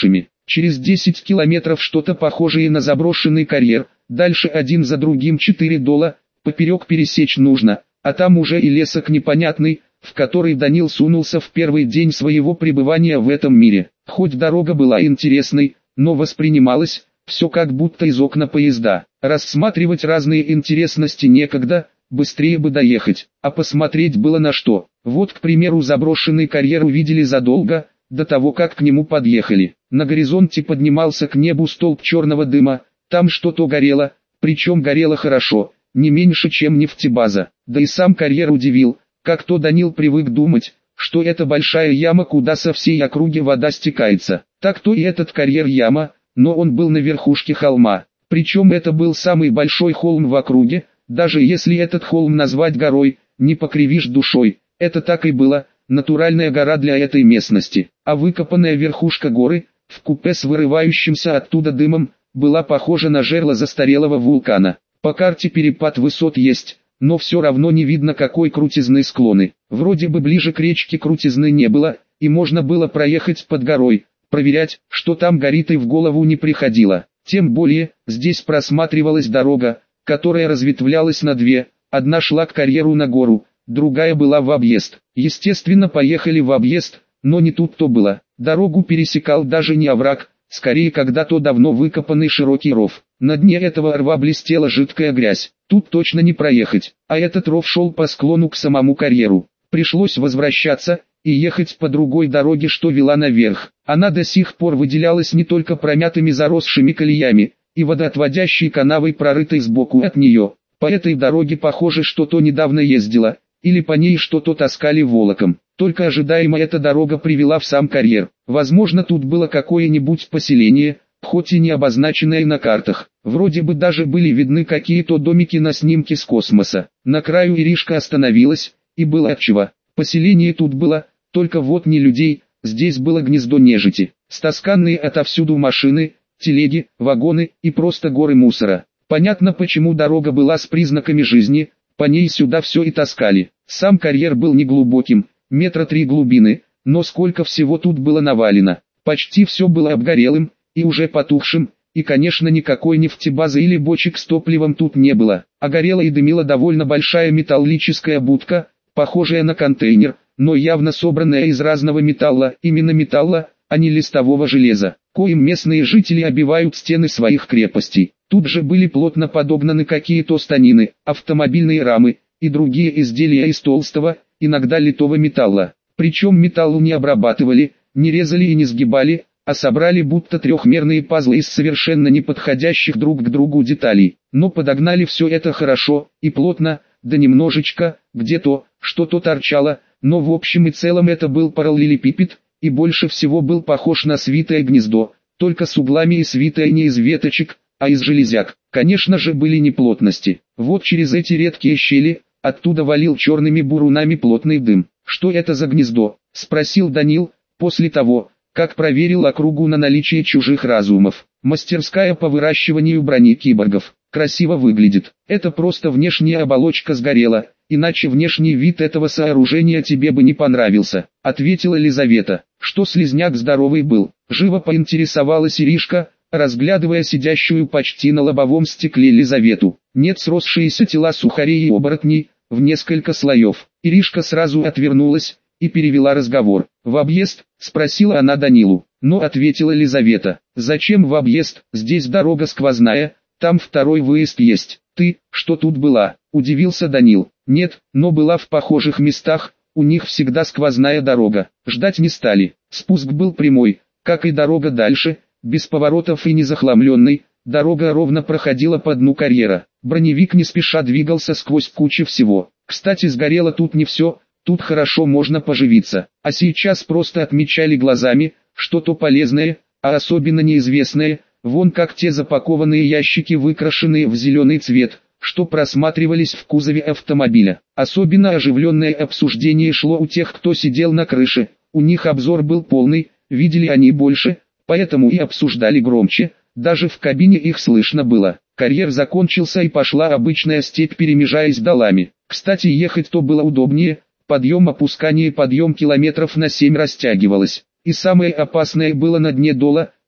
S1: Через десять километров что-то похожее на заброшенный карьер, дальше один за другим четыре дола, поперек пересечь нужно, а там уже и лесок непонятный, в который Данил сунулся в первый день своего пребывания в этом мире. Хоть дорога была интересной, но воспринималась все как будто из окна поезда. Рассматривать разные интересности некогда, быстрее бы доехать, а посмотреть было на что. Вот, к примеру, заброшенный карьер увидели задолго до того, как к нему подъехали. На горизонте поднимался к небу столб черного дыма, там что-то горело, причем горело хорошо, не меньше, чем нефтебаза. Да и сам карьер удивил, как то Данил привык думать, что это большая яма, куда со всей округи вода стекается. Так то и этот карьер яма, но он был на верхушке холма. Причем это был самый большой холм в округе, даже если этот холм назвать горой, не покривишь душой. Это так и было, натуральная гора для этой местности. А выкопанная верхушка горы, вкупе с вырывающимся оттуда дымом, была похожа на жерло застарелого вулкана. По карте перепад высот есть, но все равно не видно, какой крутизны склоны. Вроде бы ближе к речке крутизны не было, и можно было проехать под горой. Проверять, что там горит, и в голову не приходило. Тем более, здесь просматривалась дорога, которая разветвлялась на две, одна шла к карьеру на гору, другая была в объезд. Естественно, поехали в объезд, но не тут-то было. Дорогу пересекал даже не овраг, скорее когда-то давно выкопанный широкий ров. На дне этого рва блестела жидкая грязь. Тут точно не проехать, а этот ров шел по склону к самому карьеру. Пришлось возвращаться и ехать по другой дороге, что вела наверх. Она до сих пор выделялась не только промятыми заросшими колеями и водоотводящей канавой, прорытой сбоку от нее. По этой дороге, похоже, что-то недавно ездило, или по ней что-то таскали волоком. Только ожидаемо эта дорога привела в сам карьер. Возможно, тут было какое-нибудь поселение, хоть и не обозначенное на картах. Вроде бы даже были видны какие-то домики на снимке с космоса. На краю Иришка остановилась, и было отчего. Поселение тут было, только вот не людей, здесь было гнездо нежити. Стасканные отовсюду машины, телеги, вагоны и просто горы мусора. Понятно, почему дорога была с признаками жизни, по ней сюда все и таскали. Сам карьер был неглубоким, метра три глубины, но сколько всего тут было навалено. Почти все было обгорелым и уже потухшим, и, конечно, никакой нефтебазы или бочек с топливом тут не было. А горела и дымила довольно большая металлическая будка, похожая на контейнер, но явно собранная из разного металла, именно металла, а не листового железа, коим местные жители обивают стены своих крепостей. Тут же были плотно подогнаны какие-то станины, автомобильные рамы и другие изделия из толстого, иногда литого металла. Причем металлу не обрабатывали, не резали и не сгибали, а собрали будто трехмерные пазлы из совершенно неподходящих друг к другу деталей. Но подогнали все это хорошо и плотно, да немножечко, где-то, что-то торчало, но в общем и целом это был параллелепипед, и больше всего был похож на свитое гнездо, только с углами и свитое не из веточек, а из железяк. Конечно же, были неплотности. Вот через эти редкие щели, оттуда валил черными бурунами плотный дым. «Что это за гнездо?» — спросил Данил, после того, как проверил округу на наличие чужих разумов. «Мастерская по выращиванию брони киборгов. Красиво выглядит. Это просто внешняя оболочка сгорела, иначе внешний вид этого сооружения тебе бы не понравился», — ответила Лизавета. «Что слизняк здоровый был?» — живо поинтересовалась Иришка, разглядывая сидящую почти на лобовом стекле Лизавету. «Нет, сросшиеся тела сухарей и оборотней, в несколько слоев». Иришка сразу отвернулась и перевела разговор. «В объезд?» — спросила она Данилу. «Но», — ответила Лизавета. «Зачем в объезд? Здесь дорога сквозная, там второй выезд есть». «Ты, что тут была?» — удивился Данил. «Нет, но была в похожих местах, у них всегда сквозная дорога». Ждать не стали. Спуск был прямой, как и дорога дальше, без поворотов и не захламленной. Дорога ровно проходила по дну карьера. Броневик не спеша двигался сквозь кучу всего. Кстати, сгорело тут не все, тут хорошо можно поживиться. А сейчас просто отмечали глазами что-то полезное, а особенно неизвестное, вон как те запакованные ящики, выкрашенные в зеленый цвет, что просматривались в кузове автомобиля. Особенно оживленное обсуждение шло у тех, кто сидел на крыше. У них обзор был полный, видели они больше, поэтому и обсуждали громче, даже в кабине их слышно было. Карьер закончился и пошла обычная степь, перемежаясь долами. Кстати, ехать-то было удобнее, подъем-опускание подъем километров на семь растягивалось. И самое опасное было на дне дола,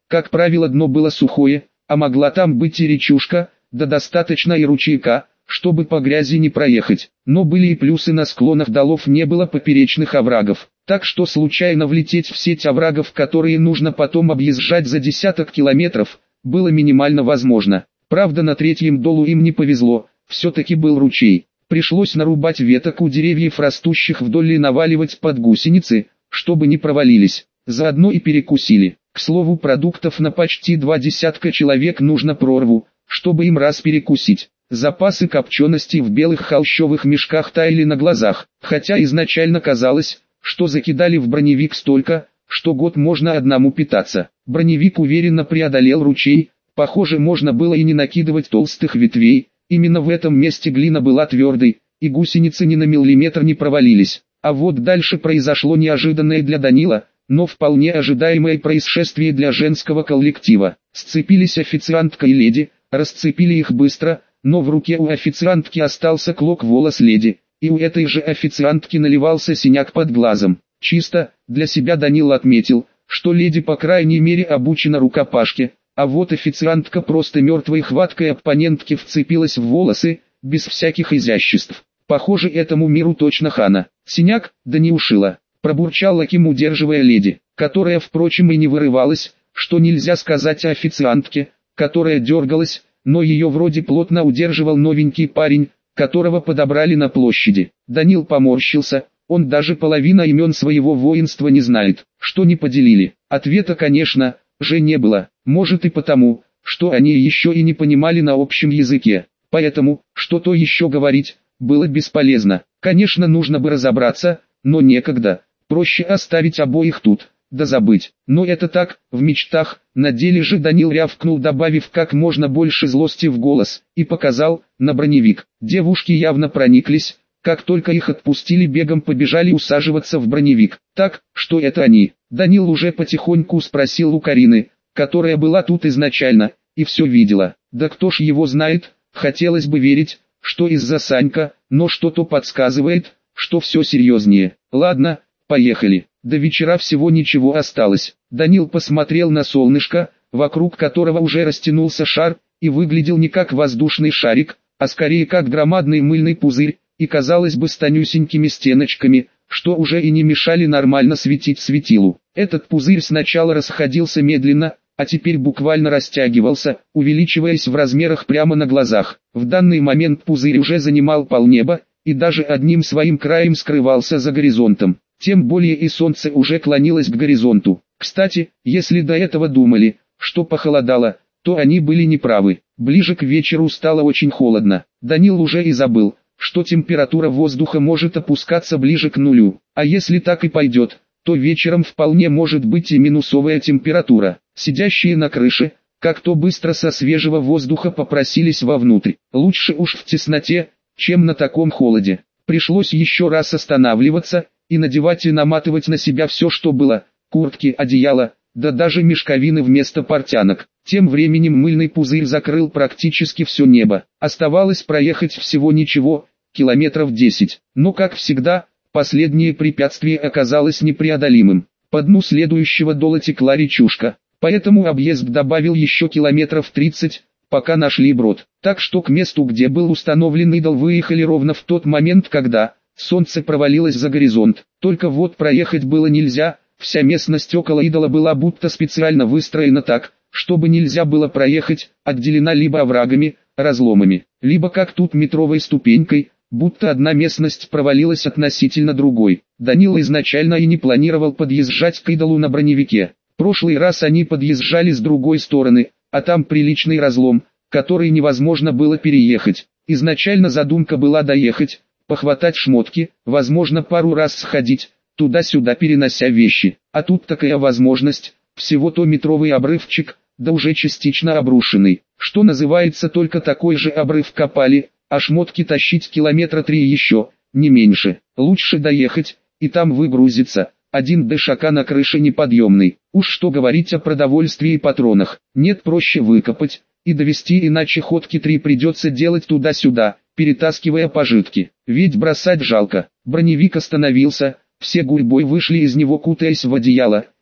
S1: Как правило, дно было сухое, а могла там быть и речушка, да достаточно и ручейка, чтобы по грязи не проехать. Но были и плюсы: на склонах долов не было поперечных оврагов, так что случайно влететь в сеть оврагов, которые нужно потом объезжать за десяток километров, было минимально возможно. Правда, на третьем долу им не повезло, все-таки был ручей. Пришлось нарубать веток у деревьев, растущих вдоль, и наваливать под гусеницы, чтобы не провалились. Заодно и перекусили. К слову, продуктов на почти два десятка человек нужно прорву, чтобы им раз перекусить. Запасы копченостей в белых холщовых мешках таяли на глазах, хотя изначально казалось, что закидали в броневик столько, что год можно одному питаться. Броневик уверенно преодолел ручей, похоже, можно было и не накидывать толстых ветвей. Именно в этом месте глина была твердой, и гусеницы ни на миллиметр не провалились. А вот дальше произошло неожиданное для Данила, но вполне ожидаемое происшествие для женского коллектива. Сцепились официантка и леди, расцепили их быстро, но в руке у официантки остался клок волос леди, и у этой же официантки наливался синяк под глазом. Чисто, для себя Данил отметил, что леди по крайней мере обучена рукопашке, а вот официантка просто мертвой хваткой оппонентки вцепилась в волосы, без всяких изяществ. Похоже, этому миру точно хана. Синяк, да не ушила. Пробурчал Аким, удерживая леди, которая, впрочем, и не вырывалась, что нельзя сказать о официантке, которая дергалась, но ее вроде плотно удерживал новенький парень, которого подобрали на площади. Данил поморщился, он даже половина имен своего воинства не знает, что не поделили. Ответа, конечно, же не было, может и потому, что они еще и не понимали на общем языке, поэтому, что-то еще говорить, было бесполезно. Конечно, нужно бы разобраться, но некогда, проще оставить обоих тут, да забыть. Но это так, в мечтах. На деле же Данил рявкнул, добавив как можно больше злости в голос, и показал на броневик. Девушки явно прониклись, как только их отпустили, бегом побежали усаживаться в броневик. Так, что это они? Данил уже потихоньку спросил у Карины, которая была тут изначально, и все видела. Да кто ж его знает, хотелось бы верить, что из-за Санька, но что-то подсказывает, что все серьезнее. Ладно, поехали. До вечера всего ничего осталось. Данил посмотрел на солнышко, вокруг которого уже растянулся шар, и выглядел не как воздушный шарик, а скорее как громадный мыльный пузырь, и казалось бы с тонюсенькими стеночками, что уже и не мешали нормально светить светилу. Этот пузырь сначала расходился медленно, а теперь буквально растягивался, увеличиваясь в размерах прямо на глазах. В данный момент пузырь уже занимал полнеба, и даже одним своим краем скрывался за горизонтом. Тем более и солнце уже клонилось к горизонту. Кстати, если до этого думали, что похолодало, то они были неправы. Ближе к вечеру стало очень холодно. Данил уже и забыл, что температура воздуха может опускаться ближе к нулю. А если так и пойдет, то вечером вполне может быть и минусовая температура. Сидящие на крыше, как-то быстро со свежего воздуха попросились вовнутрь. Лучше уж в тесноте, чем на таком холоде. Пришлось еще раз останавливаться и надевать и наматывать на себя все, что было: куртки, одеяло, да даже мешковины вместо портянок. Тем временем мыльный пузырь закрыл практически все небо. Оставалось проехать всего ничего, километров десять. Но, как всегда, последнее препятствие оказалось непреодолимым. По дну следующего дола текла речушка, поэтому объезд добавил еще километров тридцать, пока нашли брод. Так что к месту, где был установлен идол, выехали ровно в тот момент, когда солнце провалилось за горизонт. Только вот проехать было нельзя, вся местность около идола была будто специально выстроена так, чтобы нельзя было проехать, отделена либо оврагами, разломами, либо как тут метровой ступенькой, будто одна местность провалилась относительно другой. Данил изначально и не планировал подъезжать к идолу на броневике. Прошлый раз они подъезжали с другой стороны, а там приличный разлом, который невозможно было переехать. Изначально задумка была доехать, похватать шмотки, возможно пару раз сходить, туда-сюда перенося вещи. А тут такая возможность, всего-то метровый обрывчик, да уже частично обрушенный. Что называется, только такой же обрыв копали, а шмотки тащить километра три еще, не меньше. Лучше доехать, и там выгрузиться. Один дэшака на крыше неподъемный. Уж что говорить о продовольствии и патронах. Нет, проще выкопать и довести, иначе ходки три придется делать туда-сюда, перетаскивая пожитки. Ведь бросать жалко. Броневик остановился, все гурьбой вышли из него, кутаясь в одеяло,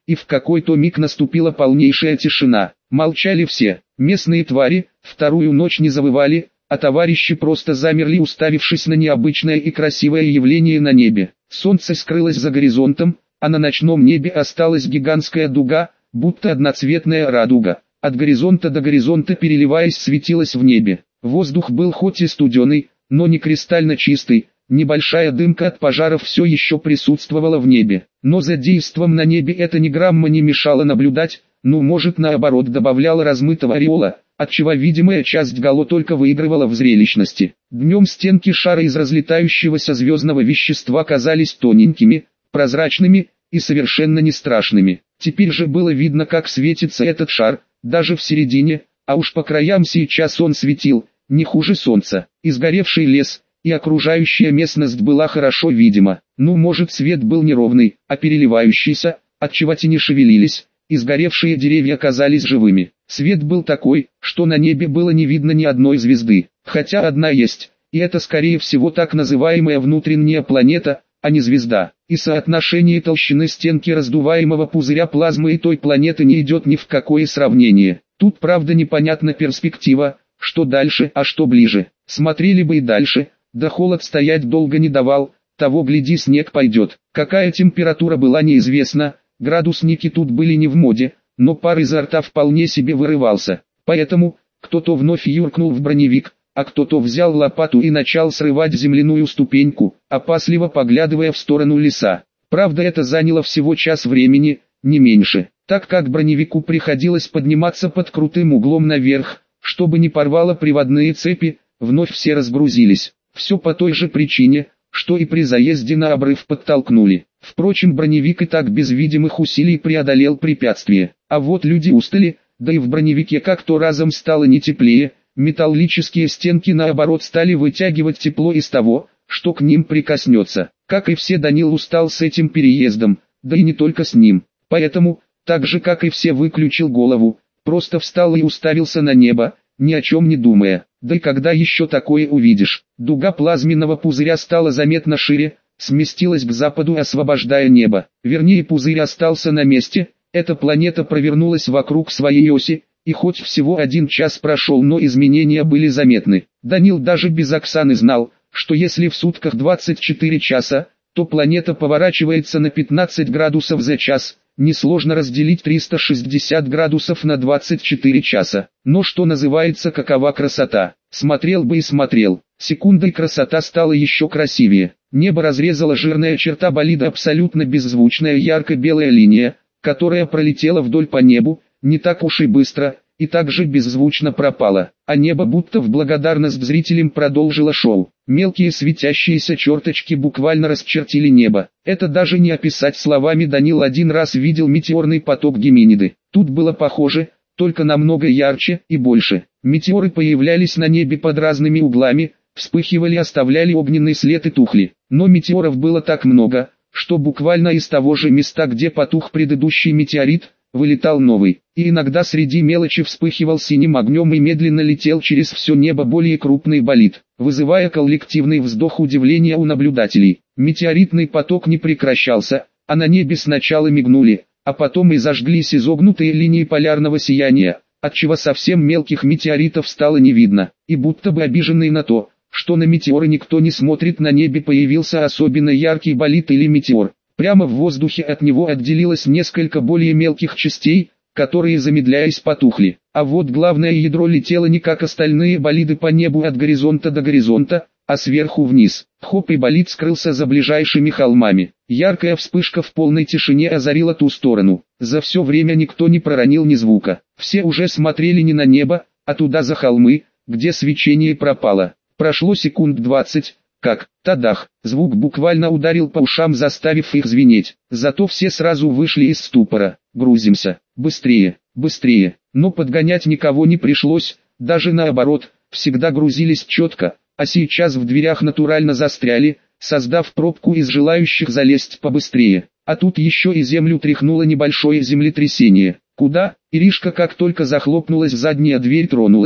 S1: и в какой-то миг наступила полнейшая тишина. Молчали все, местные твари, вторую ночь не завывали, а товарищи просто замерли, уставившись на необычное и красивое явление на небе. Солнце скрылось за горизонтом, а на ночном небе осталась гигантская дуга, будто одноцветная радуга. От горизонта до горизонта переливаясь светилась в небе. Воздух был хоть и студеный, но не кристально чистый, небольшая дымка от пожаров все еще присутствовала в небе. Но за действом на небе это ни грамма не мешало наблюдать, ну может наоборот добавляло размытого ореола, отчего видимая часть гало только выигрывала в зрелищности. Днем стенки шара из разлетающегося звездного вещества казались тоненькими, прозрачными и совершенно не страшными. Теперь же было видно, как светится этот шар, даже в середине, а уж по краям сейчас он светил, не хуже солнца. Изгоревший лес и окружающая местность была хорошо видима. Ну может свет был неровный, а переливающийся, отчего тени шевелились, и сгоревшие деревья казались живыми. Свет был такой, что на небе было не видно ни одной звезды, хотя одна есть, и это скорее всего так называемая внутренняя планета, а не звезда. И соотношение толщины стенки раздуваемого пузыря плазмы и той планеты не идет ни в какое сравнение. Тут правда непонятна перспектива, что дальше, а что ближе. Смотрели бы и дальше, да холод стоять долго не давал, того гляди снег пойдет. Какая температура была неизвестна, градусники тут были не в моде, но пар изо рта вполне себе вырывался. Поэтому, кто-то вновь юркнул в броневик, а кто-то взял лопату и начал срывать земляную ступеньку, опасливо поглядывая в сторону леса. Правда это заняло всего час времени, не меньше, так как броневику приходилось подниматься под крутым углом наверх, чтобы не порвало приводные цепи, вновь все разгрузились. Все по той же причине, что и при заезде на обрыв подтолкнули. Впрочем, броневик и так без видимых усилий преодолел препятствие. А вот люди устали, да и в броневике как-то разом стало не теплее. Металлические стенки наоборот стали вытягивать тепло из того, что к ним прикоснется. Как и все, Данил устал с этим переездом, да и не только с ним. Поэтому, так же как и все, выключил голову, просто встал и уставился на небо, ни о чем не думая. Да и когда еще такое увидишь? Дуга плазменного пузыря стала заметно шире, сместилась к западу, освобождая небо. Вернее, пузырь остался на месте, эта планета провернулась вокруг своей оси, и хоть всего один час прошел, но изменения были заметны. Данил даже без Оксаны знал, что если в сутках двадцать четыре часа, то планета поворачивается на пятнадцать градусов за час. Несложно разделить триста шестьдесят градусов на двадцать четыре часа. Но что называется, какова красота. Смотрел бы и смотрел. Секундой красота стала еще красивее. Небо разрезала жирная черта болида, абсолютно беззвучная ярко-белая линия, которая пролетела вдоль по небу, не так уж и быстро, и так же беззвучно пропала, а небо будто в благодарность зрителям продолжило шоу. Мелкие светящиеся черточки буквально расчертили небо. Это даже не описать словами. Данил один раз видел метеорный поток Геминиды. Тут было похоже, только намного ярче и больше. Метеоры появлялись на небе под разными углами, вспыхивали, оставляли огненный след и тухли. Но метеоров было так много, что буквально из того же места, где потух предыдущий метеорит, вылетал новый, и иногда среди мелочи вспыхивал синим огнем и медленно летел через все небо более крупный болид, вызывая коллективный вздох удивления у наблюдателей. Метеоритный поток не прекращался, а на небе сначала мигнули, а потом и зажглись изогнутые линии полярного сияния, отчего совсем мелких метеоритов стало не видно, и будто бы обиженный на то, что на метеоры никто не смотрит, на небе появился особенно яркий болид или метеор. Прямо в воздухе от него отделилось несколько более мелких частей, которые, замедляясь, потухли. А вот главное ядро летело не как остальные болиды по небу от горизонта до горизонта, а сверху вниз. Хоп, и болид скрылся за ближайшими холмами. Яркая вспышка в полной тишине озарила ту сторону. За все время никто не проронил ни звука. Все уже смотрели не на небо, а туда за холмы, где свечение пропало. Прошло секунд двадцать. Как, тадах, звук буквально ударил по ушам, заставив их звенеть. Зато все сразу вышли из ступора. Грузимся, быстрее, быстрее. Но подгонять никого не пришлось, даже наоборот, всегда грузились четко, а сейчас в дверях натурально застряли, создав пробку из желающих залезть побыстрее. А тут еще и землю тряхнуло небольшое землетрясение. Куда? Иришка как только захлопнулась задняя дверь, тронулась,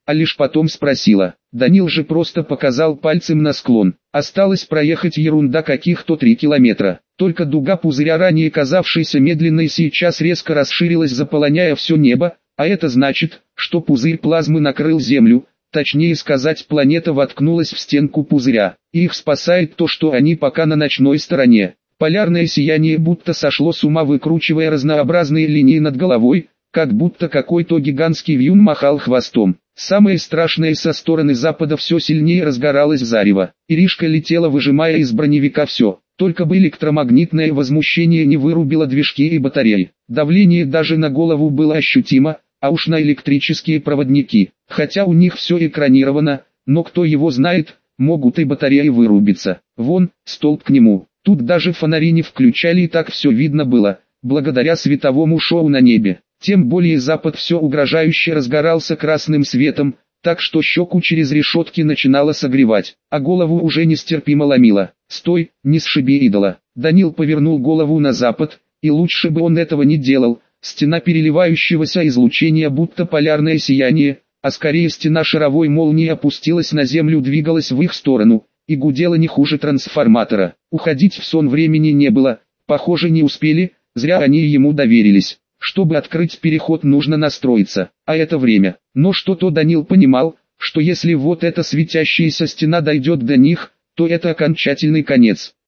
S1: а лишь потом спросила. Данил же просто показал пальцем на склон. Осталось проехать ерунда каких-то три километра. Только дуга пузыря, ранее казавшаяся медленной, сейчас резко расширилась, заполоняя все небо, а это значит, что пузырь плазмы накрыл Землю, точнее сказать, планета воткнулась в стенку пузыря. И их спасает то, что они пока на ночной стороне. Полярное сияние будто сошло с ума, выкручивая разнообразные линии над головой, как будто какой-то гигантский вьюн махал хвостом. Самое страшное, со стороны запада все сильнее разгоралось зарево. Иришка летела, выжимая из броневика все. Только бы электромагнитное возмущение не вырубило движки и батареи. Давление даже на голову было ощутимо, а уж на электрические проводники. Хотя у них все экранировано, но кто его знает, могут и батареи вырубиться. Вон, столб к нему. Тут даже фонари не включали, и так все видно было, благодаря световому шоу на небе. Тем более запад все угрожающе разгорался красным светом, так что щеку через решетки начинало согревать, а голову уже нестерпимо ломило. «Стой, не сшиби идола!» Данил повернул голову на запад, и лучше бы он этого не делал. Стена переливающегося излучения, будто полярное сияние, а скорее стена шаровой молнии, опустилась на землю, двигалась в их сторону, и гудела не хуже трансформатора. Уходить в сон времени не было, похоже, не успели, зря они ему доверились. Чтобы открыть переход, нужно настроиться, а это время. Но что-то Данил понимал, что если вот эта светящаяся стена дойдет до них, то это окончательный конец.